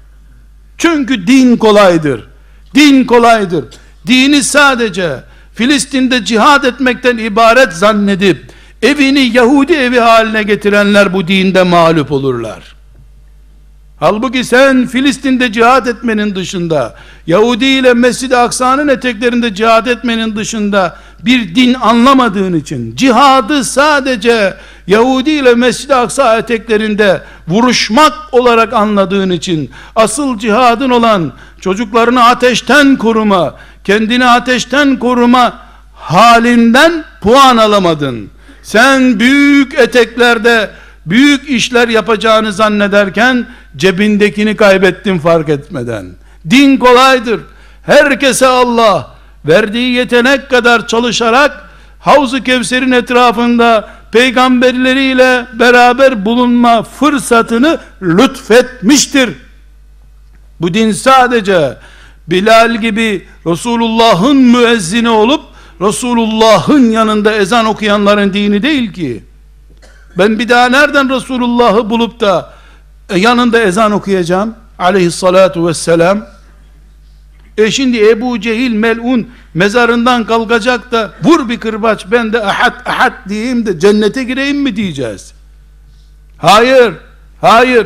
Çünkü din kolaydır. Din kolaydır. Dini sadece Filistin'de cihad etmekten ibaret zannedip evini Yahudi evi haline getirenler bu dinde mağlup olurlar. Halbuki sen Filistin'de cihad etmenin dışında, Yahudi ile Mescid-i Aksa'nın eteklerinde cihad etmenin dışında bir din anlamadığın için, cihadı sadece Yahudi ile Mescid-i Aksa eteklerinde vuruşmak olarak anladığın için, asıl cihadın olan çocuklarını ateşten koruma, kendini ateşten koruma halinden puan alamadın. Sen büyük eteklerde büyük işler yapacağını zannederken cebindekini kaybettin fark etmeden. Din kolaydır. Herkese Allah verdiği yetenek kadar çalışarak Havz-ı Kevser'in etrafında peygamberleriyle beraber bulunma fırsatını lütfetmiştir. Bu din sadece Bilal gibi Resulullah'ın müezzini olup Resulullah'ın yanında ezan okuyanların dini değil ki. Ben bir daha nereden Resulullah'ı bulup da yanında ezan okuyacağım aleyhissalatu vesselam? E şimdi Ebu Cehil melun mezarından kalkacak da vur bir kırbaç ben de ahad ahad diyeyim de cennete gireyim mi diyeceğiz? Hayır, hayır.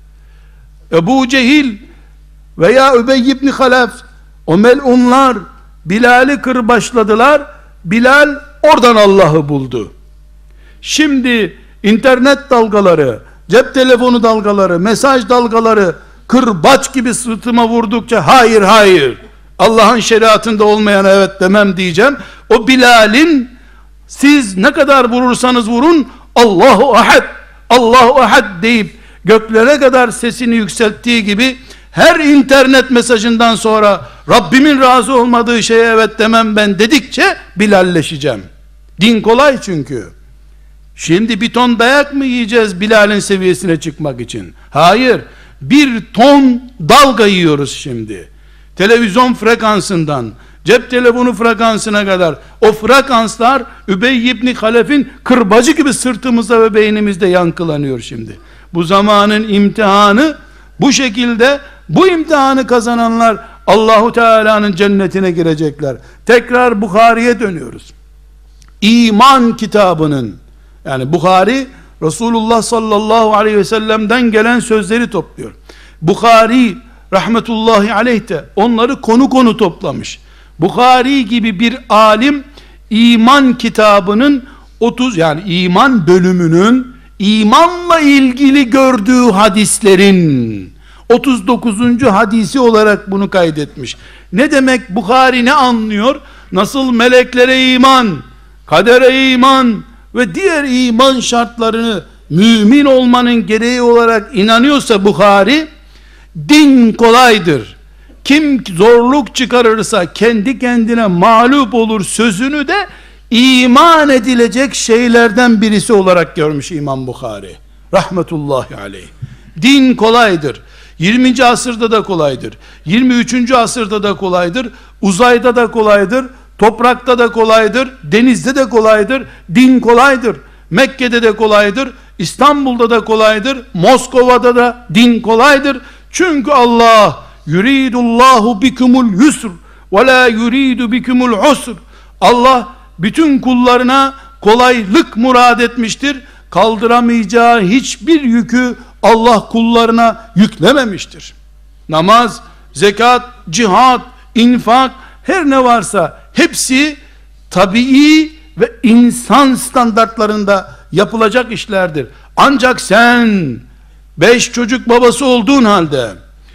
Ebu Cehil veya Übey ibn Halef, o melunlar Bilal'i kırbaçladılar. Bilal oradan Allah'ı buldu. Şimdi internet dalgaları, cep telefonu dalgaları, mesaj dalgaları kırbaç gibi sırtıma vurdukça hayır hayır Allah'ın şeriatında olmayan evet demem diyeceğim. O Bilal'in siz ne kadar vurursanız vurun Allahu ahad Allahu ahad deyip göklere kadar sesini yükselttiği gibi her internet mesajından sonra Rabbimin razı olmadığı şeye evet demem ben dedikçe Bilalleşeceğim. Din kolay çünkü. Şimdi bir ton dayak mı yiyeceğiz Bilal'in seviyesine çıkmak için? Hayır. Bir ton dalga yiyoruz şimdi. Televizyon frekansından cep telefonu frekansına kadar o frekanslar Übey ibn Halef'in kırbacı gibi sırtımızda ve beynimizde yankılanıyor şimdi. Bu zamanın imtihanı bu şekilde. Bu imtihanı kazananlar Allahu Teala'nın cennetine girecekler. Tekrar Bukhari'ye dönüyoruz. İman kitabının, yani Bukhari Resulullah sallallahu aleyhi ve sellem'den gelen sözleri topluyor. Bukhari rahmetullahi aleyh de onları konu konu toplamış. Bukhari gibi bir alim iman kitabının otuz, yani iman bölümünün imanla ilgili gördüğü hadislerin otuz dokuzuncu hadisi olarak bunu kaydetmiş. Ne demek Bukhari, ne anlıyor? Nasıl meleklere iman, kadere iman ve diğer iman şartlarını mümin olmanın gereği olarak inanıyorsa Bukhari, din kolaydır, kim zorluk çıkarırsa kendi kendine mağlup olur sözünü de iman edilecek şeylerden birisi olarak görmüş İmam Bukhari rahmetullahi aleyh. Din kolaydır. yirminci asırda da kolaydır. yirmi üçüncü asırda da kolaydır. Uzayda da kolaydır. Toprakta da kolaydır. Denizde de kolaydır. Din kolaydır. Mekke'de de kolaydır. İstanbul'da da kolaydır. Moskova'da da din kolaydır. Çünkü Allah yuridullahu bikumul yusr ve la yuridu bikumul usr. Allah bütün kullarına kolaylık murad etmiştir. Kaldıramayacağı hiçbir yükü Allah kullarına yüklememiştir. Namaz, zekat, cihat, infak, her ne varsa hepsi tabii ve insan standartlarında yapılacak işlerdir. Ancak sen beş çocuk babası olduğun halde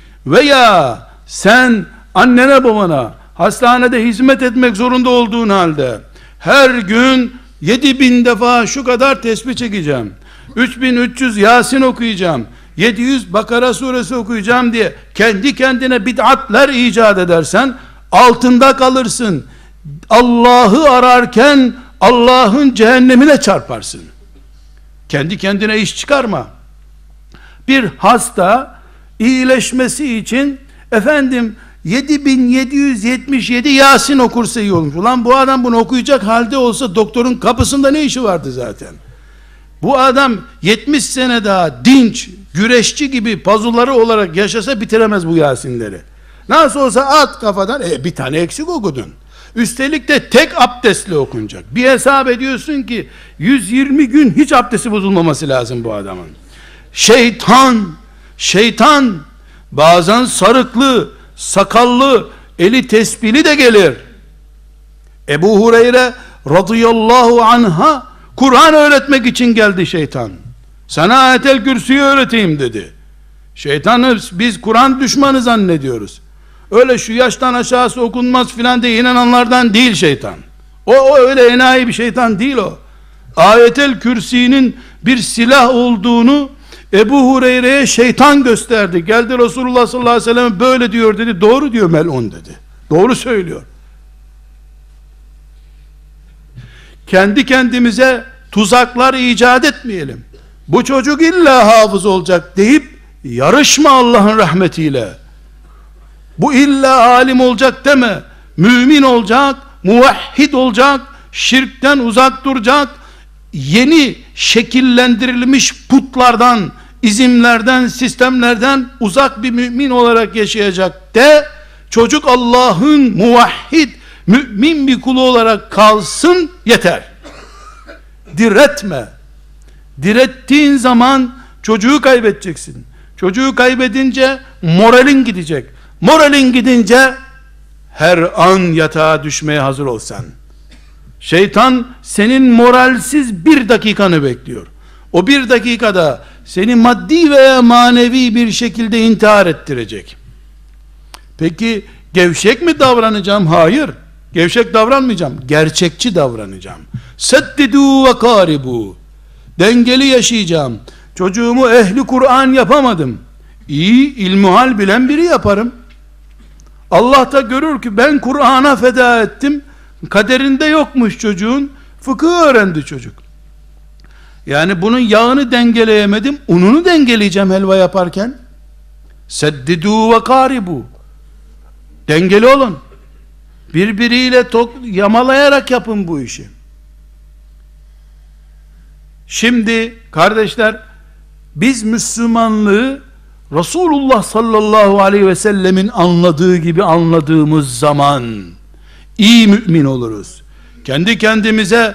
veya sen annene babana hastanede hizmet etmek zorunda olduğun halde her gün yedi bin defa şu kadar tesbih çekeceğim, üç bin üç yüz Yasin okuyacağım, yedi yüz Bakara suresi okuyacağım diye kendi kendine bid'atler icat edersen altında kalırsın. Allah'ı ararken Allah'ın cehennemine çarparsın. Kendi kendine iş çıkarma. Bir hasta iyileşmesi için efendim yedi bin yedi yüz yetmiş yedi Yasin okursa iyi olmuş. Ulan bu adam bunu okuyacak halde olsa doktorun kapısında ne işi vardı zaten? Bu adam yetmiş sene daha dinç, güreşçi gibi pazuları olarak yaşasa bitiremez bu Yasinleri. Nasıl olsa at kafadan, e, bir tane eksik okudun. Üstelik de tek abdestle okunacak. Bir hesap ediyorsun ki yüz yirmi gün hiç abdesti bozulmaması lazım bu adamın. Şeytan, şeytan bazen sarıklı, sakallı, eli tesbihli de gelir. Ebu Hureyre radıyallahu anha Kur'an öğretmek için geldi şeytan. Sana Ayetel Kürsü'yü öğreteyim dedi. Şeytanı biz Kur'an düşmanı zannediyoruz. Öyle şu yaştan aşağısı okunmaz filan diye inananlardan değil şeytan. O, o öyle enayi bir şeytan değil o. Ayetel Kürsi'nin bir silah olduğunu Ebu Hureyre'ye şeytan gösterdi. Geldi Resulullah sallallahu aleyhi ve sellem böyle diyor dedi. Doğru diyor melun dedi. Doğru söylüyor. Kendi kendimize tuzaklar icat etmeyelim. Bu çocuk illa hafız olacak deyip yarışma Allah'ın rahmetiyle. Bu illa alim olacak deme. Mümin olacak, muvahhid olacak, şirkten uzak duracak, yeni şekillendirilmiş putlardan, izimlerden, sistemlerden uzak bir mümin olarak yaşayacak de, çocuk Allah'ın muvahhid, mümin bir kulu olarak kalsın yeter. Diretme. Direttiğin zaman çocuğu kaybedeceksin. Çocuğu kaybedince moralin gidecek. Moralin gidince her an yatağa düşmeye hazır olsan. Şeytan senin moralsiz bir dakikanı bekliyor. O bir dakikada seni maddi veya manevi bir şekilde intihar ettirecek. Peki gevşek mi davranacağım? Hayır. Gevşek davranmayacağım. Gerçekçi davranacağım. Seddidu ve karibu. Dengeli yaşayacağım. Çocuğumu ehli Kur'an yapamadım. İyi ilmuhal bilen biri yaparım. Allah da görür ki ben Kur'an'a feda ettim. Kaderinde yokmuş çocuğun. Fıkıh öğrendi çocuk. Yani bunun yağını dengeleyemedim. Ununu dengeleyeceğim helva yaparken. Seddidu ve karibu. Dengeli olun. Birbiriyle tok, yamalayarak yapın bu işi. Şimdi kardeşler, biz Müslümanlığı Resulullah sallallahu aleyhi ve sellemin anladığı gibi anladığımız zaman iyi mümin oluruz. Kendi kendimize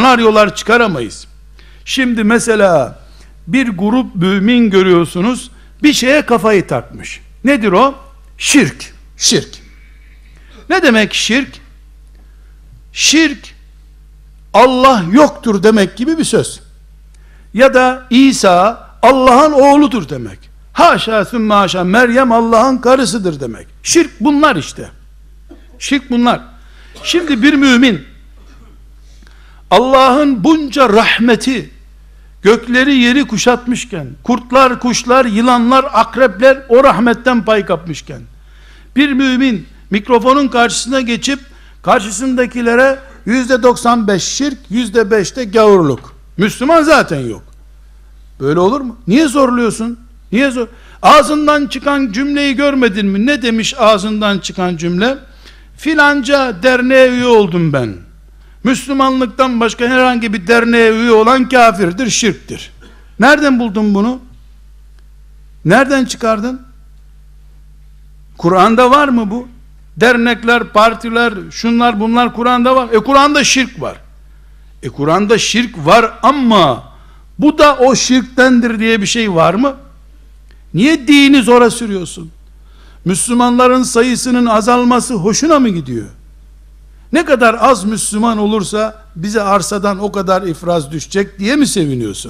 senaryolar çıkaramayız. Şimdi mesela bir grup mümin görüyorsunuz, bir şeye kafayı takmış. Nedir o? Şirk. Şirk. Ne demek şirk? Şirk, Allah yoktur demek gibi bir söz. Ya da İsa Allah'ın oğludur demek. Haşa sümme haşa, Meryem Allah'ın karısıdır demek. Şirk bunlar işte. Şirk bunlar. Şimdi bir mümin Allah'ın bunca rahmeti gökleri yeri kuşatmışken, kurtlar, kuşlar, yılanlar, akrepler o rahmetten pay kapmışken, bir mümin mikrofonun karşısına geçip karşısındakilere yüzde doksan beş şirk, yüzde beş de gavurluk, Müslüman zaten yok. Böyle olur mu? Niye zorluyorsun? Niye zor? Ağzından çıkan cümleyi görmedin mi? Ne demiş ağzından çıkan cümle? Filanca derneğe üye oldum ben. Müslümanlıktan başka herhangi bir derneğe üye olan kafirdir, şirktir. Nereden buldun bunu? Nereden çıkardın? Kur'an'da var mı bu? Dernekler, partiler, şunlar bunlar Kur'an'da var. E Kur'an'da şirk var. E Kur'an'da şirk var ama bu da o şirktendir diye bir şey var mı? Niye dini zora sürüyorsun? Müslümanların sayısının azalması hoşuna mı gidiyor? Ne kadar az Müslüman olursa bize arsadan o kadar ifraz düşecek diye mi seviniyorsun?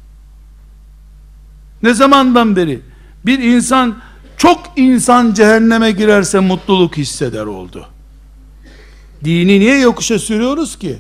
Ne zamandan beri bir insan, çok insan cehenneme girerse mutluluk hisseder oldu? Dini niye yokuşa sürüyoruz ki?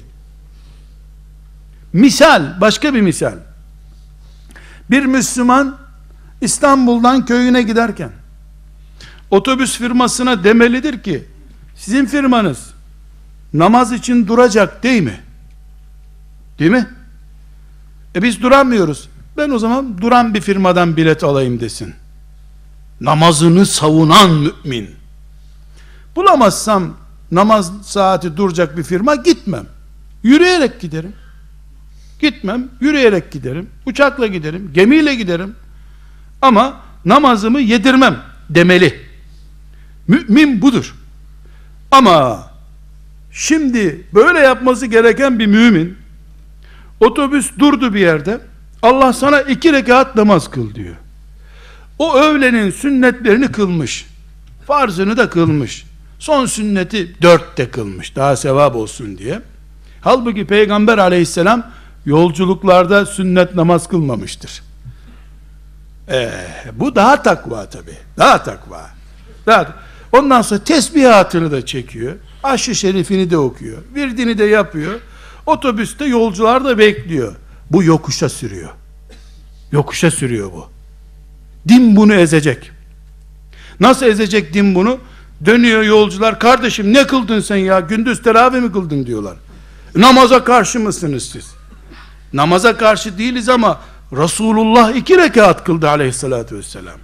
Misal, başka bir misal. Bir Müslüman İstanbul'dan köyüne giderken otobüs firmasına demelidir ki, sizin firmanız namaz için duracak değil mi? Değil mi? E biz duramıyoruz. Ben o zaman duran bir firmadan bilet alayım desin. Namazını savunan mümin. Bulamazsam namaz saati duracak bir firma, gitmem. Yürüyerek giderim. Gitmem, yürüyerek giderim. Uçakla giderim, gemiyle giderim. Ama namazımı yedirmem demeli. Mümin budur. Ama şimdi böyle yapması gereken bir mümin, otobüs durdu bir yerde, Allah sana iki rekat namaz kıl diyor. O öğlenin sünnetlerini kılmış, farzını da kılmış, son sünneti dörtte kılmış, daha sevap olsun diye. Halbuki Peygamber aleyhisselam yolculuklarda sünnet namaz kılmamıştır. Ee, bu daha takva tabi, daha takva. Daha, ondan sonra tesbihatını da çekiyor, aşı şerifini de okuyor, virdini de yapıyor, otobüste yolcular da bekliyor. Bu yokuşa sürüyor. Yokuşa sürüyor bu. Din bunu ezecek. Nasıl ezecek din bunu? Dönüyor yolcular, kardeşim ne kıldın sen ya, gündüz teravih mi kıldın diyorlar. Namaza karşı mısınız siz? Namaza karşı değiliz ama Resulullah iki rekat kıldı aleyhissalatü vesselam.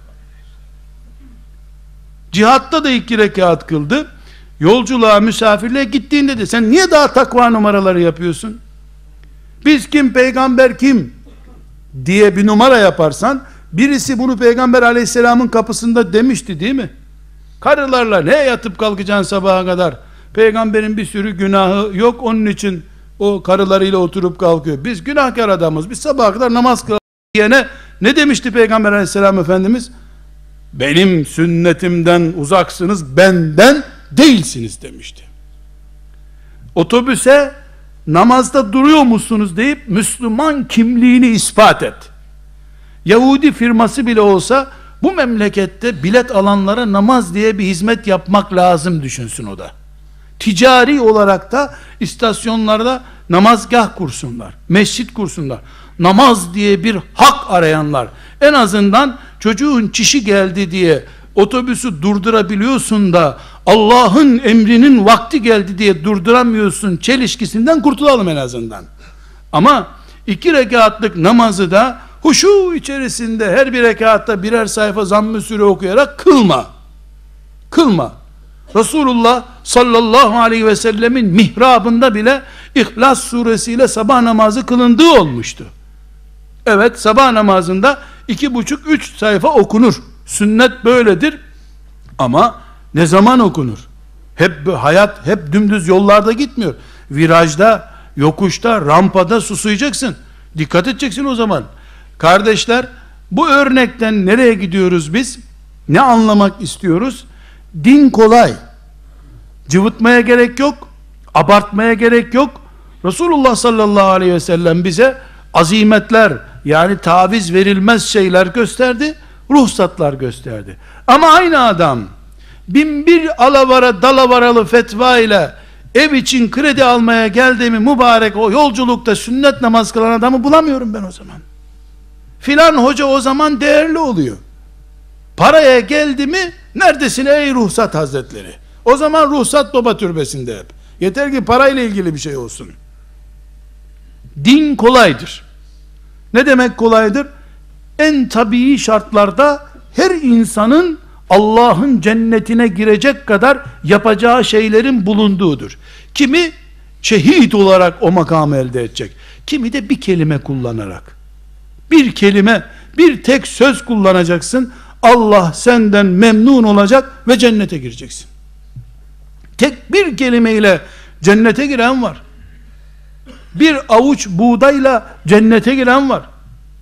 Cihatta da iki rekat kıldı. Yolculuğa, misafirliğe gittiğinde de sen niye daha takva numaraları yapıyorsun? Biz kim, peygamber kim diye bir numara yaparsan, birisi bunu Peygamber aleyhisselamın kapısında demişti değil mi? Karılarla ne yatıp kalkacaksın sabaha kadar? Peygamberin bir sürü günahı yok, onun için o karılarıyla oturup kalkıyor. Biz günahkar adamız, biz sabaha kadar namaz kılalım diyene ne demişti Peygamber aleyhisselam Efendimiz? Benim sünnetimden uzaksınız, benden değilsiniz demişti. Otobüse namazda duruyor musunuz deyip Müslüman kimliğini ispat et. Yahudi firması bile olsa bu memlekette bilet alanlara namaz diye bir hizmet yapmak lazım düşünsün o da. Ticari olarak da istasyonlarda namazgah kursunlar, mescit kursunlar. Namaz diye bir hak arayanlar, en azından çocuğun çişi geldi diye otobüsü durdurabiliyorsun da Allah'ın emrinin vakti geldi diye durduramıyorsun çelişkisinden kurtulalım en azından. Ama iki rekatlık namazı da huşu içerisinde her bir rekatta birer sayfa zamm-ı sure okuyarak kılma. Kılma. Resulullah sallallahu aleyhi ve sellemin mihrabında bile İhlas suresiyle sabah namazı kılındığı olmuştu. Evet, sabah namazında iki buçuk üç sayfa okunur. Sünnet böyledir. Ama ne zaman okunur? Hep hayat hep dümdüz yollarda gitmiyor. Virajda, yokuşta, rampada susayacaksın. Dikkat edeceksin o zaman. Kardeşler, Bu örnekten nereye gidiyoruz biz? Ne anlamak istiyoruz? Din kolay. Cıvıtmaya gerek yok. Abartmaya gerek yok. Resulullah sallallahu aleyhi ve sellem bize azimetler, yani taviz verilmez şeyler gösterdi, ruhsatlar gösterdi. Ama aynı adam bin bir alavara dalavaralı fetva ile ev için kredi almaya geldi mi, mübarek o yolculukta sünnet namaz kılan adamı bulamıyorum ben o zaman. Filan hoca o zaman değerli oluyor. Paraya geldi mi, neredesin ey ruhsat hazretleri? O zaman ruhsat baba türbesinde hep. Yeter ki parayla ilgili bir şey olsun. Din kolaydır. Ne demek kolaydır? En tabii şartlarda her insanın Allah'ın cennetine girecek kadar yapacağı şeylerin bulunduğudur. Kimi şehit olarak o makamı elde edecek. Kimi de bir kelime kullanarak. Bir kelime, bir tek söz kullanacaksın. Allah senden memnun olacak ve cennete gireceksin. Tek bir kelimeyle cennete giren var. Bir avuç buğdayla cennete giren var.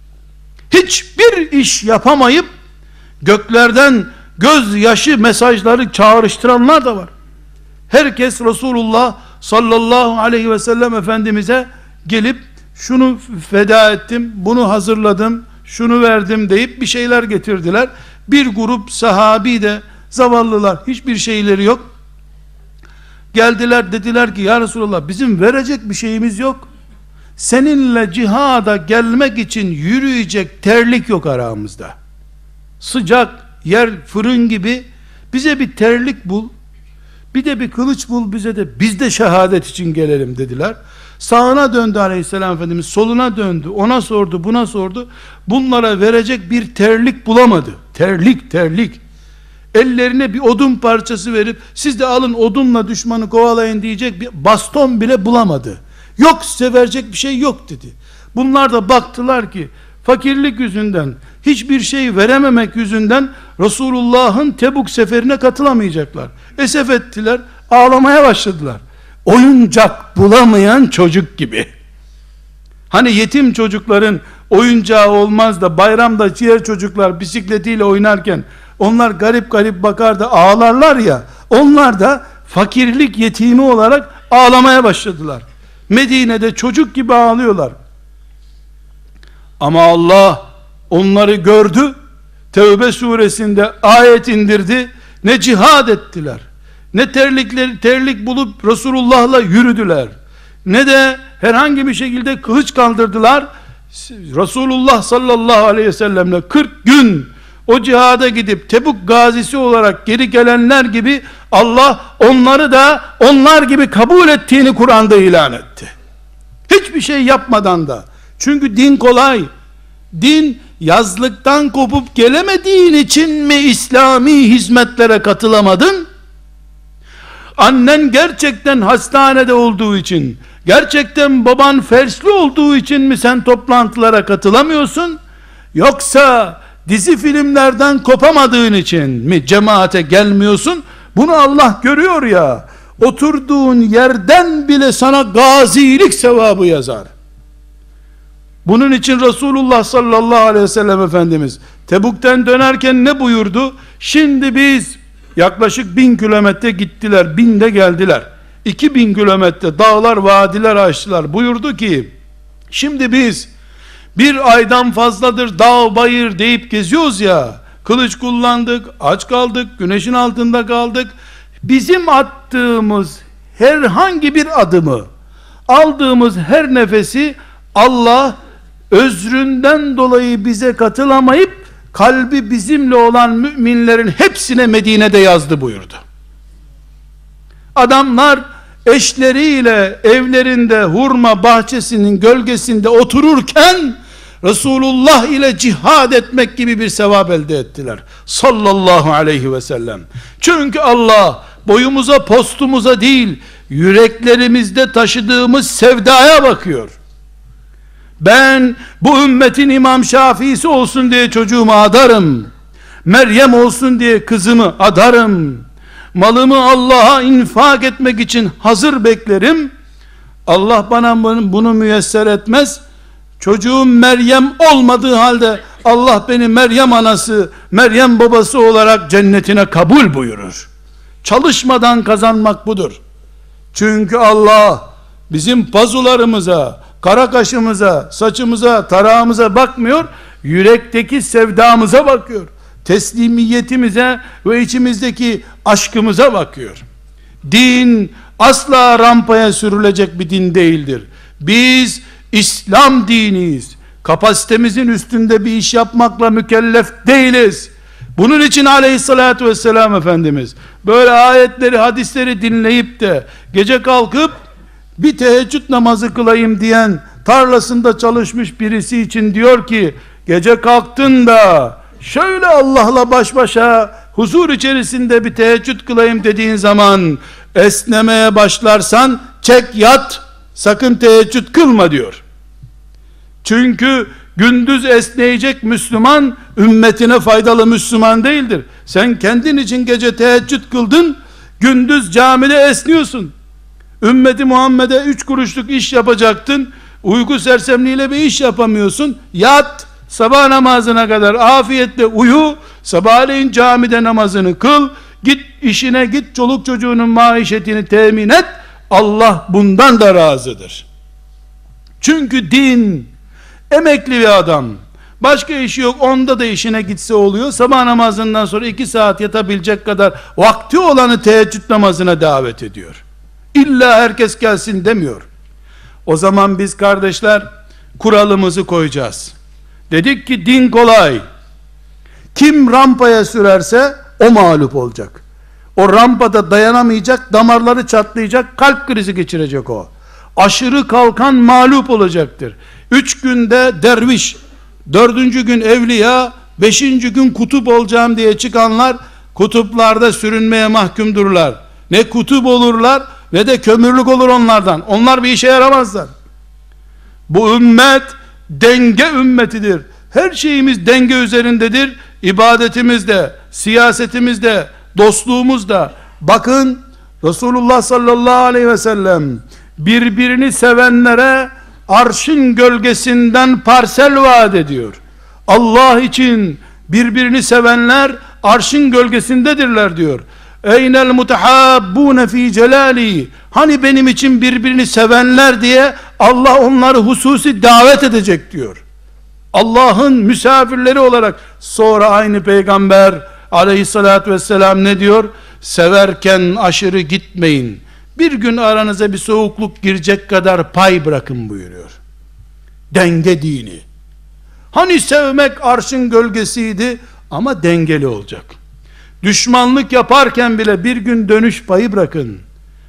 Hiçbir iş yapamayıp göklerden gözyaşı mesajları çağrıştıranlar da var. Herkes Resulullah sallallahu aleyhi ve sellem Efendimiz'e gelip şunu feda ettim, bunu hazırladım, şunu verdim deyip bir şeyler getirdiler. Bir grup sahabi de zavallılar, hiçbir şeyleri yok. Geldiler, dediler ki ya Resulullah, bizim verecek bir şeyimiz yok. Seninle cihada gelmek için yürüyecek terlik yok aramızda. Sıcak yer fırın gibi, bize bir terlik bul, bir de bir kılıç bul bize de, biz de şehadet için gelelim dediler. Sağına döndü aleyhisselam Efendimiz, soluna döndü, ona sordu, buna sordu. Bunlara verecek bir terlik bulamadı. Terlik, terlik. Ellerine bir odun parçası verip siz de alın odunla düşmanı kovalayın diyecek bir baston bile bulamadı. Yok, size verecek bir şey yok dedi. Bunlar da baktılar ki fakirlik yüzünden, hiçbir şey verememek yüzünden Resulullah'ın Tebuk seferine katılamayacaklar. Esef ettiler, ağlamaya başladılar. Oyuncak bulamayan çocuk gibi. Hani yetim çocukların oyuncağı olmaz da bayramda diğer çocuklar bisikletiyle oynarken onlar garip garip bakar da ağlarlar ya, onlar da fakirlik yetimi olarak ağlamaya başladılar. Medine'de çocuk gibi ağlıyorlar. Ama Allah onları gördü. Tevbe suresinde ayet indirdi. Ne cihad ettiler, ne terlikleri terlik bulup Resulullah'la yürüdüler, ne de herhangi bir şekilde kılıç kaldırdılar. Resulullah sallallahu aleyhi ve sellemle kırk gün o cihada gidip Tebuk gazisi olarak geri gelenler gibi Allah onları da onlar gibi kabul ettiğini Kur'an'da ilan etti. Hiçbir şey yapmadan da. Çünkü din kolay. Din yazlıktan kopup gelemediğin için mi İslami hizmetlere katılamadın? Annen gerçekten hastanede olduğu için, gerçekten baban felçli olduğu için mi sen toplantılara katılamıyorsun? Yoksa dizi filmlerden kopamadığın için mi cemaate gelmiyorsun? Bunu Allah görüyor ya. Oturduğun yerden bile sana gazilik sevabı yazar. Bunun için Resulullah sallallahu aleyhi ve sellem Efendimiz Tebuk'ten dönerken ne buyurdu? Şimdi biz yaklaşık bin kilometre gittiler, binde geldiler. İki bin kilometre dağlar, vadiler aştılar. Buyurdu ki, şimdi biz bir aydan fazladır dağ bayır deyip geziyoruz ya, kılıç kullandık, aç kaldık, güneşin altında kaldık. Bizim attığımız herhangi bir adımı, aldığımız her nefesi Allah özründen dolayı bize katılamayıp kalbi bizimle olan müminlerin hepsine Medine'de yazdı buyurdu. Adamlar eşleriyle evlerinde hurma bahçesinin gölgesinde otururken Resulullah ile cihad etmek gibi bir sevap elde ettiler sallallahu aleyhi ve sellem. Çünkü Allah boyumuza postumuza değil, yüreklerimizde taşıdığımız sevdaya bakıyor. Ben bu ümmetin İmam Şafii'si olsun diye çocuğumu adarım, Meryem olsun diye kızımı adarım, malımı Allah'a infak etmek için hazır beklerim. Allah bana bunu, bunu müyesser etmez, Çocuğum Meryem olmadığı halde Allah beni Meryem anası, Meryem babası olarak cennetine kabul buyurur. Çalışmadan kazanmak budur. Çünkü Allah bizim pazularımıza, kara kaşımıza, saçımıza, tarağımıza bakmıyor, yürekteki sevdamıza bakıyor. Teslimiyetimize ve içimizdeki aşkımıza bakıyor. Din asla rampaya sürülecek bir din değildir. Biz İslam diniyiz. Kapasitemizin üstünde bir iş yapmakla mükellef değiliz. Bunun için aleyhissalatü vesselam Efendimiz böyle ayetleri, hadisleri dinleyip de gece kalkıp bir teheccüd namazı kılayım diyen, tarlasında çalışmış birisi için diyor ki, gece kalktın da şöyle Allah'la baş başa huzur içerisinde bir teheccüd kılayım dediğin zaman esnemeye başlarsan çek yat, sakın teheccüd kılma diyor. Çünkü gündüz esneyecek Müslüman ümmetine faydalı Müslüman değildir. Sen kendin için gece teheccüd kıldın, gündüz camide esniyorsun. Ümmeti Muhammed'e üç kuruşluk iş yapacaktın, uyku sersemliğiyle bir iş yapamıyorsun. Yat, sabah namazına kadar afiyetle uyu, sabahleyin camide namazını kıl, git işine git, çoluk çocuğunun maişetini temin et. Allah bundan da razıdır. Çünkü din, emekli bir adam, başka işi yok, onda da işine gitse oluyor, sabah namazından sonra iki saat yatabilecek kadar vakti olanı teheccüd namazına davet ediyor. İlla herkes gelsin demiyor. O zaman biz kardeşler kuralımızı koyacağız. Dedik ki din kolay. Kim rampaya sürerse o mağlup olacak. O rampada dayanamayacak, damarları çatlayacak, kalp krizi geçirecek o. Aşırı kalkan mağlup olacaktır. Üç günde derviş, dördüncü gün evliya, beşinci gün kutup olacağım diye çıkanlar kutuplarda sürünmeye mahkumdurlar. Ne kutup olurlar ne de kömürlük olur onlardan. Onlar bir işe yaramazlar. Bu ümmet denge ümmetidir. Her şeyimiz denge üzerindedir. İbadetimizde, siyasetimizde, dostluğumuzda. Bakın Resulullah sallallahu aleyhi ve sellem birbirini sevenlere arşın gölgesinden parsel vaat ediyor. Allah için birbirini sevenler arşın gölgesindedirler diyor. Eynel mutehabbune fi celali, hani benim için birbirini sevenler diye Allah onları hususi davet edecek diyor. Allah'ın misafirleri olarak. Sonra aynı peygamber aleyhissalatü vesselam ne diyor? Severken aşırı gitmeyin, bir gün aranıza bir soğukluk girecek kadar pay bırakın buyuruyor. Denge dini. Hani sevmek arşın gölgesiydi, ama dengeli olacak. Düşmanlık yaparken bile bir gün dönüş payı bırakın.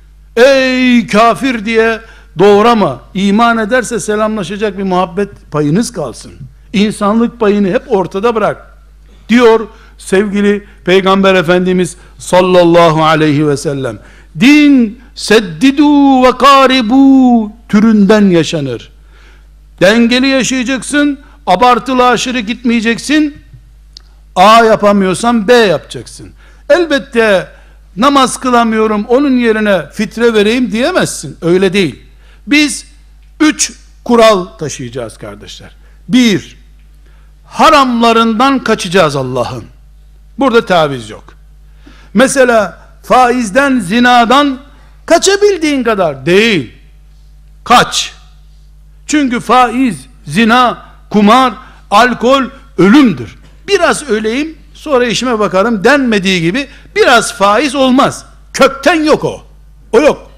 Ey kafir diye doğrama. İman ederse selamlaşacak bir muhabbet payınız kalsın. İnsanlık payını hep ortada bırak diyor sevgili Peygamber Efendimiz sallallahu aleyhi ve sellem. Din seddidu ve karibu türünden yaşanır. Dengeli yaşayacaksın, abartılı aşırı gitmeyeceksin. A yapamıyorsan B yapacaksın. Elbette namaz kılamıyorum, onun yerine fitre vereyim diyemezsin. Öyle değil. Biz üç kural taşıyacağız kardeşler. Bir, haramlarından kaçacağız Allah'ın. Burada taviz yok. Mesela faizden, zinadan kaçabildiğin kadar değil. Kaç. Çünkü faiz, zina, kumar, alkol ölümdür. Biraz öleyim, sonra işime bakarım denmediği gibi biraz faiz olmaz. Kökten yok o. O yok.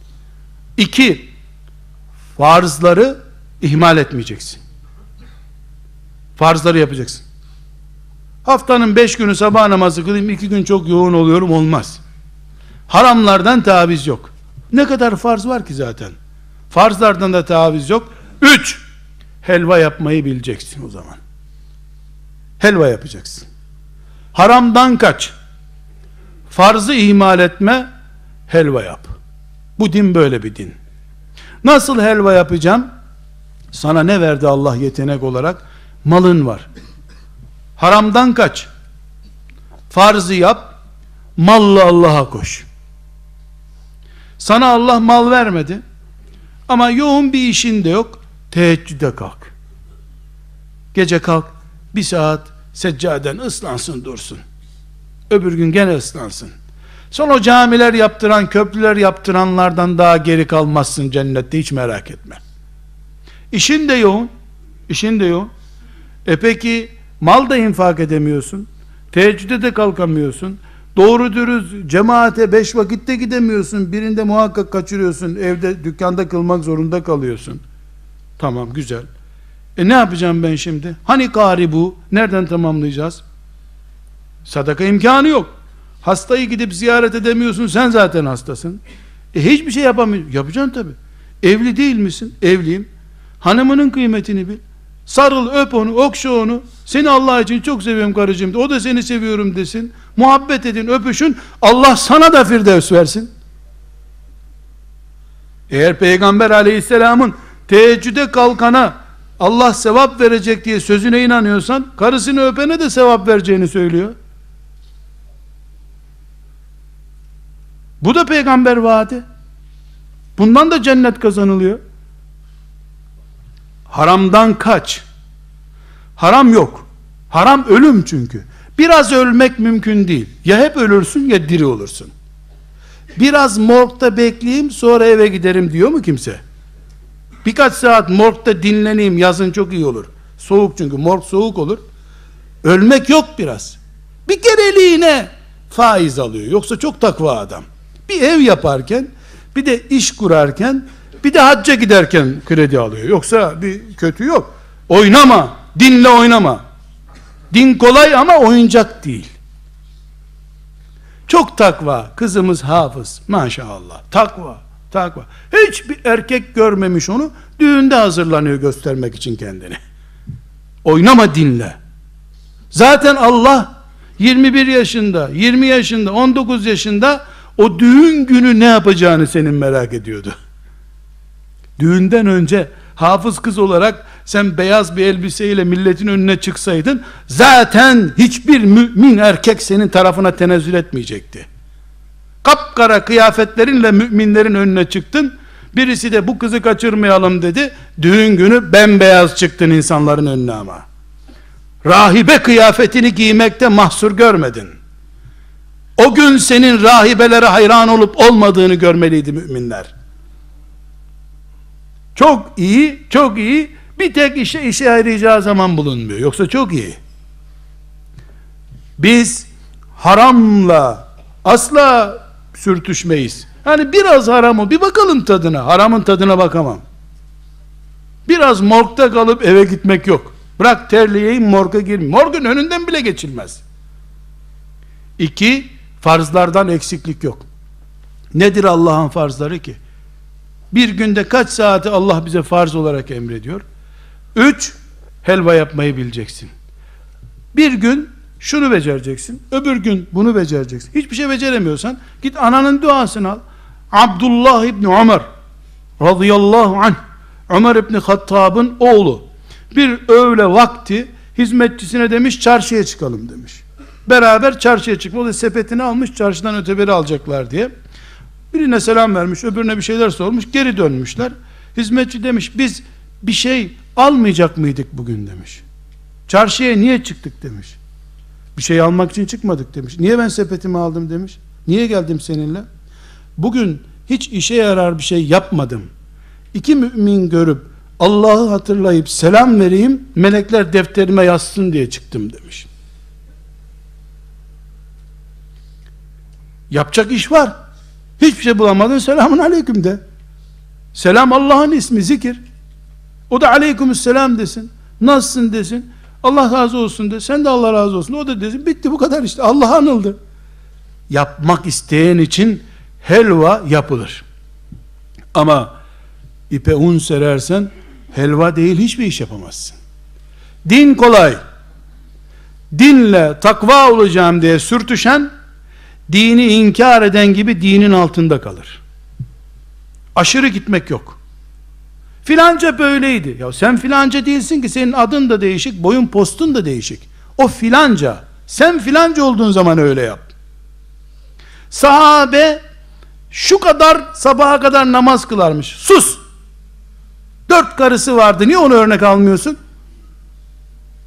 İki, farzları ihmal etmeyeceksin. Farzları yapacaksın. Haftanın beş günü sabah namazı kılayım, iki gün çok yoğun oluyorum, olmaz. Haramlardan taviz yok. Ne kadar farz var ki zaten. Farzlardan da taviz yok. Üç, helva yapmayı bileceksin o zaman. Helva yapacaksın. Haramdan kaç. Farzı ihmal etme, helva yap. Bu din böyle bir din. Nasıl helva yapacağım? Sana ne verdi Allah yetenek olarak? Malın var. Haramdan kaç. Farzı yap, malla Allah'a koş. Sana Allah mal vermedi ama yoğun bir işin de yok, teheccüde kalk. Gece kalk, bir saat seccaden ıslansın dursun. Öbür gün gene ıslansın. Sonra o camiler yaptıran, köprüler yaptıranlardan daha geri kalmazsın cennette, hiç merak etme. İşin de yoğun, işin de yoğun. E peki mal da infak edemiyorsun, teheccüde de kalkamıyorsun, doğru dürüst cemaate beş vakitte gidemiyorsun, birinde muhakkak kaçırıyorsun, evde dükkanda kılmak zorunda kalıyorsun. Tamam, güzel. E ne yapacağım ben şimdi? Hani kari bu? Nereden tamamlayacağız? Sadaka imkanı yok. Hastayı gidip ziyaret edemiyorsun, sen zaten hastasın. E hiçbir şey yapamıyorsun. Yapacaksın tabi. Evli değil misin? Evliyim. Hanımının kıymetini bil. Sarıl, öp onu, okşa onu. Seni Allah için çok seviyorum karıcığım de. O da seni seviyorum desin. Muhabbet edin, öpüşün. Allah sana da firdevs versin. Eğer Peygamber aleyhisselamın teheccüde kalkana Allah sevap verecek diye sözüne inanıyorsan, karısını öpene de sevap vereceğini söylüyor. Bu da peygamber vaadi. Bundan da cennet kazanılıyor. Haramdan kaç. Haram yok. Haram ölüm çünkü. Biraz ölmek mümkün değil. Ya hep ölürsün ya diri olursun. Biraz morgda bekleyeyim sonra eve giderim diyor mu kimse? Birkaç saat morgda dinleneyim, yazın çok iyi olur. Soğuk çünkü, morg soğuk olur. Ölmek yok biraz. Bir kereliğine faiz alıyor. Yoksa çok takva adam. Bir ev yaparken, bir de iş kurarken, bir de hacca giderken kredi alıyor. Yoksa bir kötü yok. Oynama, dinle oynama. Din kolay ama oyuncak değil. Çok takva. Kızımız hafız. Maşallah. Takva, takva. Hiçbir erkek görmemiş onu. Düğünde hazırlanıyor göstermek için kendini. Oynama dinle. Zaten Allah yirmi bir yaşında, yirmi yaşında, on dokuz yaşında o düğün günü ne yapacağını senin merak ediyordu. Düğünden önce hafız kız olarak sen beyaz bir elbiseyle milletin önüne çıksaydın, zaten hiçbir mümin erkek senin tarafına tenezzül etmeyecekti. Kapkara kıyafetlerinle müminlerin önüne çıktın, birisi de bu kızı kaçırmayalım dedi, düğün günü bembeyaz çıktın insanların önüne ama. Rahibe kıyafetini giymekte mahsur görmedin. O gün senin rahibelere hayran olup olmadığını görmeliydi müminler. Çok iyi, çok iyi. Bir tek işe işe yarayacağı zaman bulunmuyor. Yoksa çok iyi. Biz haramla asla sürtüşmeyiz. Hani biraz haramı bir bakalım tadına. Haramın tadına bakamam. Biraz morgda kalıp eve gitmek yok. Bırak terleyeyim, morga girmeyeyim. Morgun önünden bile geçilmez. İki, farzlardan eksiklik yok. Nedir Allah'ın farzları ki? Bir günde kaç saati Allah bize farz olarak emrediyor? Üç, helva yapmayı bileceksin. Bir gün şunu becereceksin, öbür gün bunu becereceksin. Hiçbir şey beceremiyorsan git ananın duasını al. Abdullah İbni Ömer radıyallahu anh, Ömer İbni Hattab'ın oğlu, bir öğle vakti hizmetçisine demiş çarşıya çıkalım demiş. Beraber çarşıya çıkma. O da sepetini almış, çarşıdan öteberi alacaklar diye. Birine selam vermiş, öbürüne bir şeyler sormuş, geri dönmüşler. Hizmetçi demiş, biz bir şey almayacak mıydık bugün demiş. Çarşıya niye çıktık demiş. Bir şey almak için çıkmadık demiş. Niye ben sepetimi aldım demiş. Niye geldim seninle? Bugün hiç işe yarar bir şey yapmadım. İki mümin görüp Allah'ı hatırlayıp selam vereyim, melekler defterime yazsın diye çıktım demiş. Yapacak iş var. Hiçbir şey bulamadın, selamun aleyküm de. Selam Allah'ın ismi, zikir. O da aleykümselam desin. Nasılsın desin. Allah razı olsun de. Sen de Allah razı olsun. O da desin. Bitti, bu kadar işte. Allah anıldı. Yapmak isteyen için helva yapılır. Ama ipe un serersen helva değil hiçbir iş yapamazsın. Din kolay. Dinle takva olacağım diye sürtüşen, dini inkar eden gibi dinin altında kalır. Aşırı gitmek yok. Filanca böyleydi. Ya sen filanca değilsin ki, senin adın da değişik, boyun postun da değişik. O filanca. Sen filanca olduğun zaman öyle yap. Sahabe şu kadar sabaha kadar namaz kılarmış. Sus! Dört karısı vardı. Niye onu örnek almıyorsun?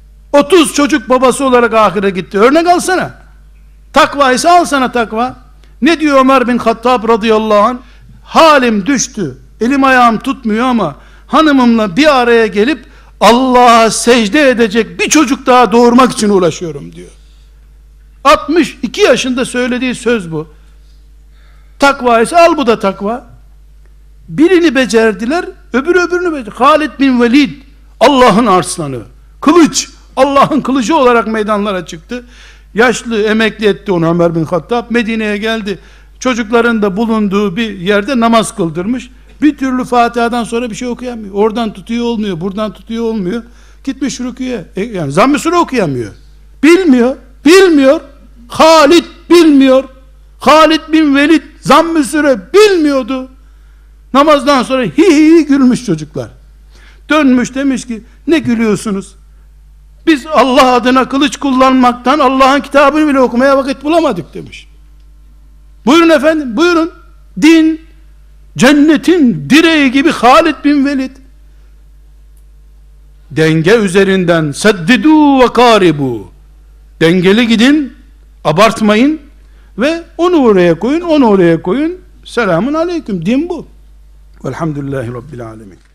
otuz çocuk babası olarak ahire gitti. Örnek alsana. Takva ise al sana takva. Ne diyor Ömer bin Hattab radıyallahu anh? Halim düştü. Elim ayağım tutmuyor ama hanımımla bir araya gelip Allah'a secde edecek bir çocuk daha doğurmak için uğraşıyorum diyor. altmış iki yaşında söylediği söz bu. Takva ise al, bu da takva. Birini becerdiler, öbürü öbürünü becerdi. Halid bin Velid, Allah'ın arslanı, kılıç, Allah'ın kılıcı olarak meydanlara çıktı. Yaşlı, emekli etti onu Ömer bin Hattab. Medine'ye geldi. Çocukların da bulunduğu bir yerde namaz kıldırmış. Bir türlü Fatiha'dan sonra bir şey okuyamıyor. Oradan tutuyor olmuyor, buradan tutuyor olmuyor. Gitmiş rüküye. E, yani Zamm-ı Sûre okuyamıyor. Bilmiyor, bilmiyor. Halid bilmiyor. Halid bin Velid Zamm-ı Sûre bilmiyordu. Namazdan sonra hi hi hi gülmüş çocuklar. Dönmüş demiş ki, ne gülüyorsunuz? Biz Allah adına kılıç kullanmaktan Allah'ın kitabını bile okumaya vakit bulamadık demiş. Buyurun efendim, buyurun. Din, cennetin direği gibi Halid bin Velid. Denge üzerinden seddidu ve karibu. Dengeli gidin, abartmayın ve onu oraya koyun, onu oraya koyun. Selamun aleyküm. Din bu. Velhamdülillahi Rabbil alemin.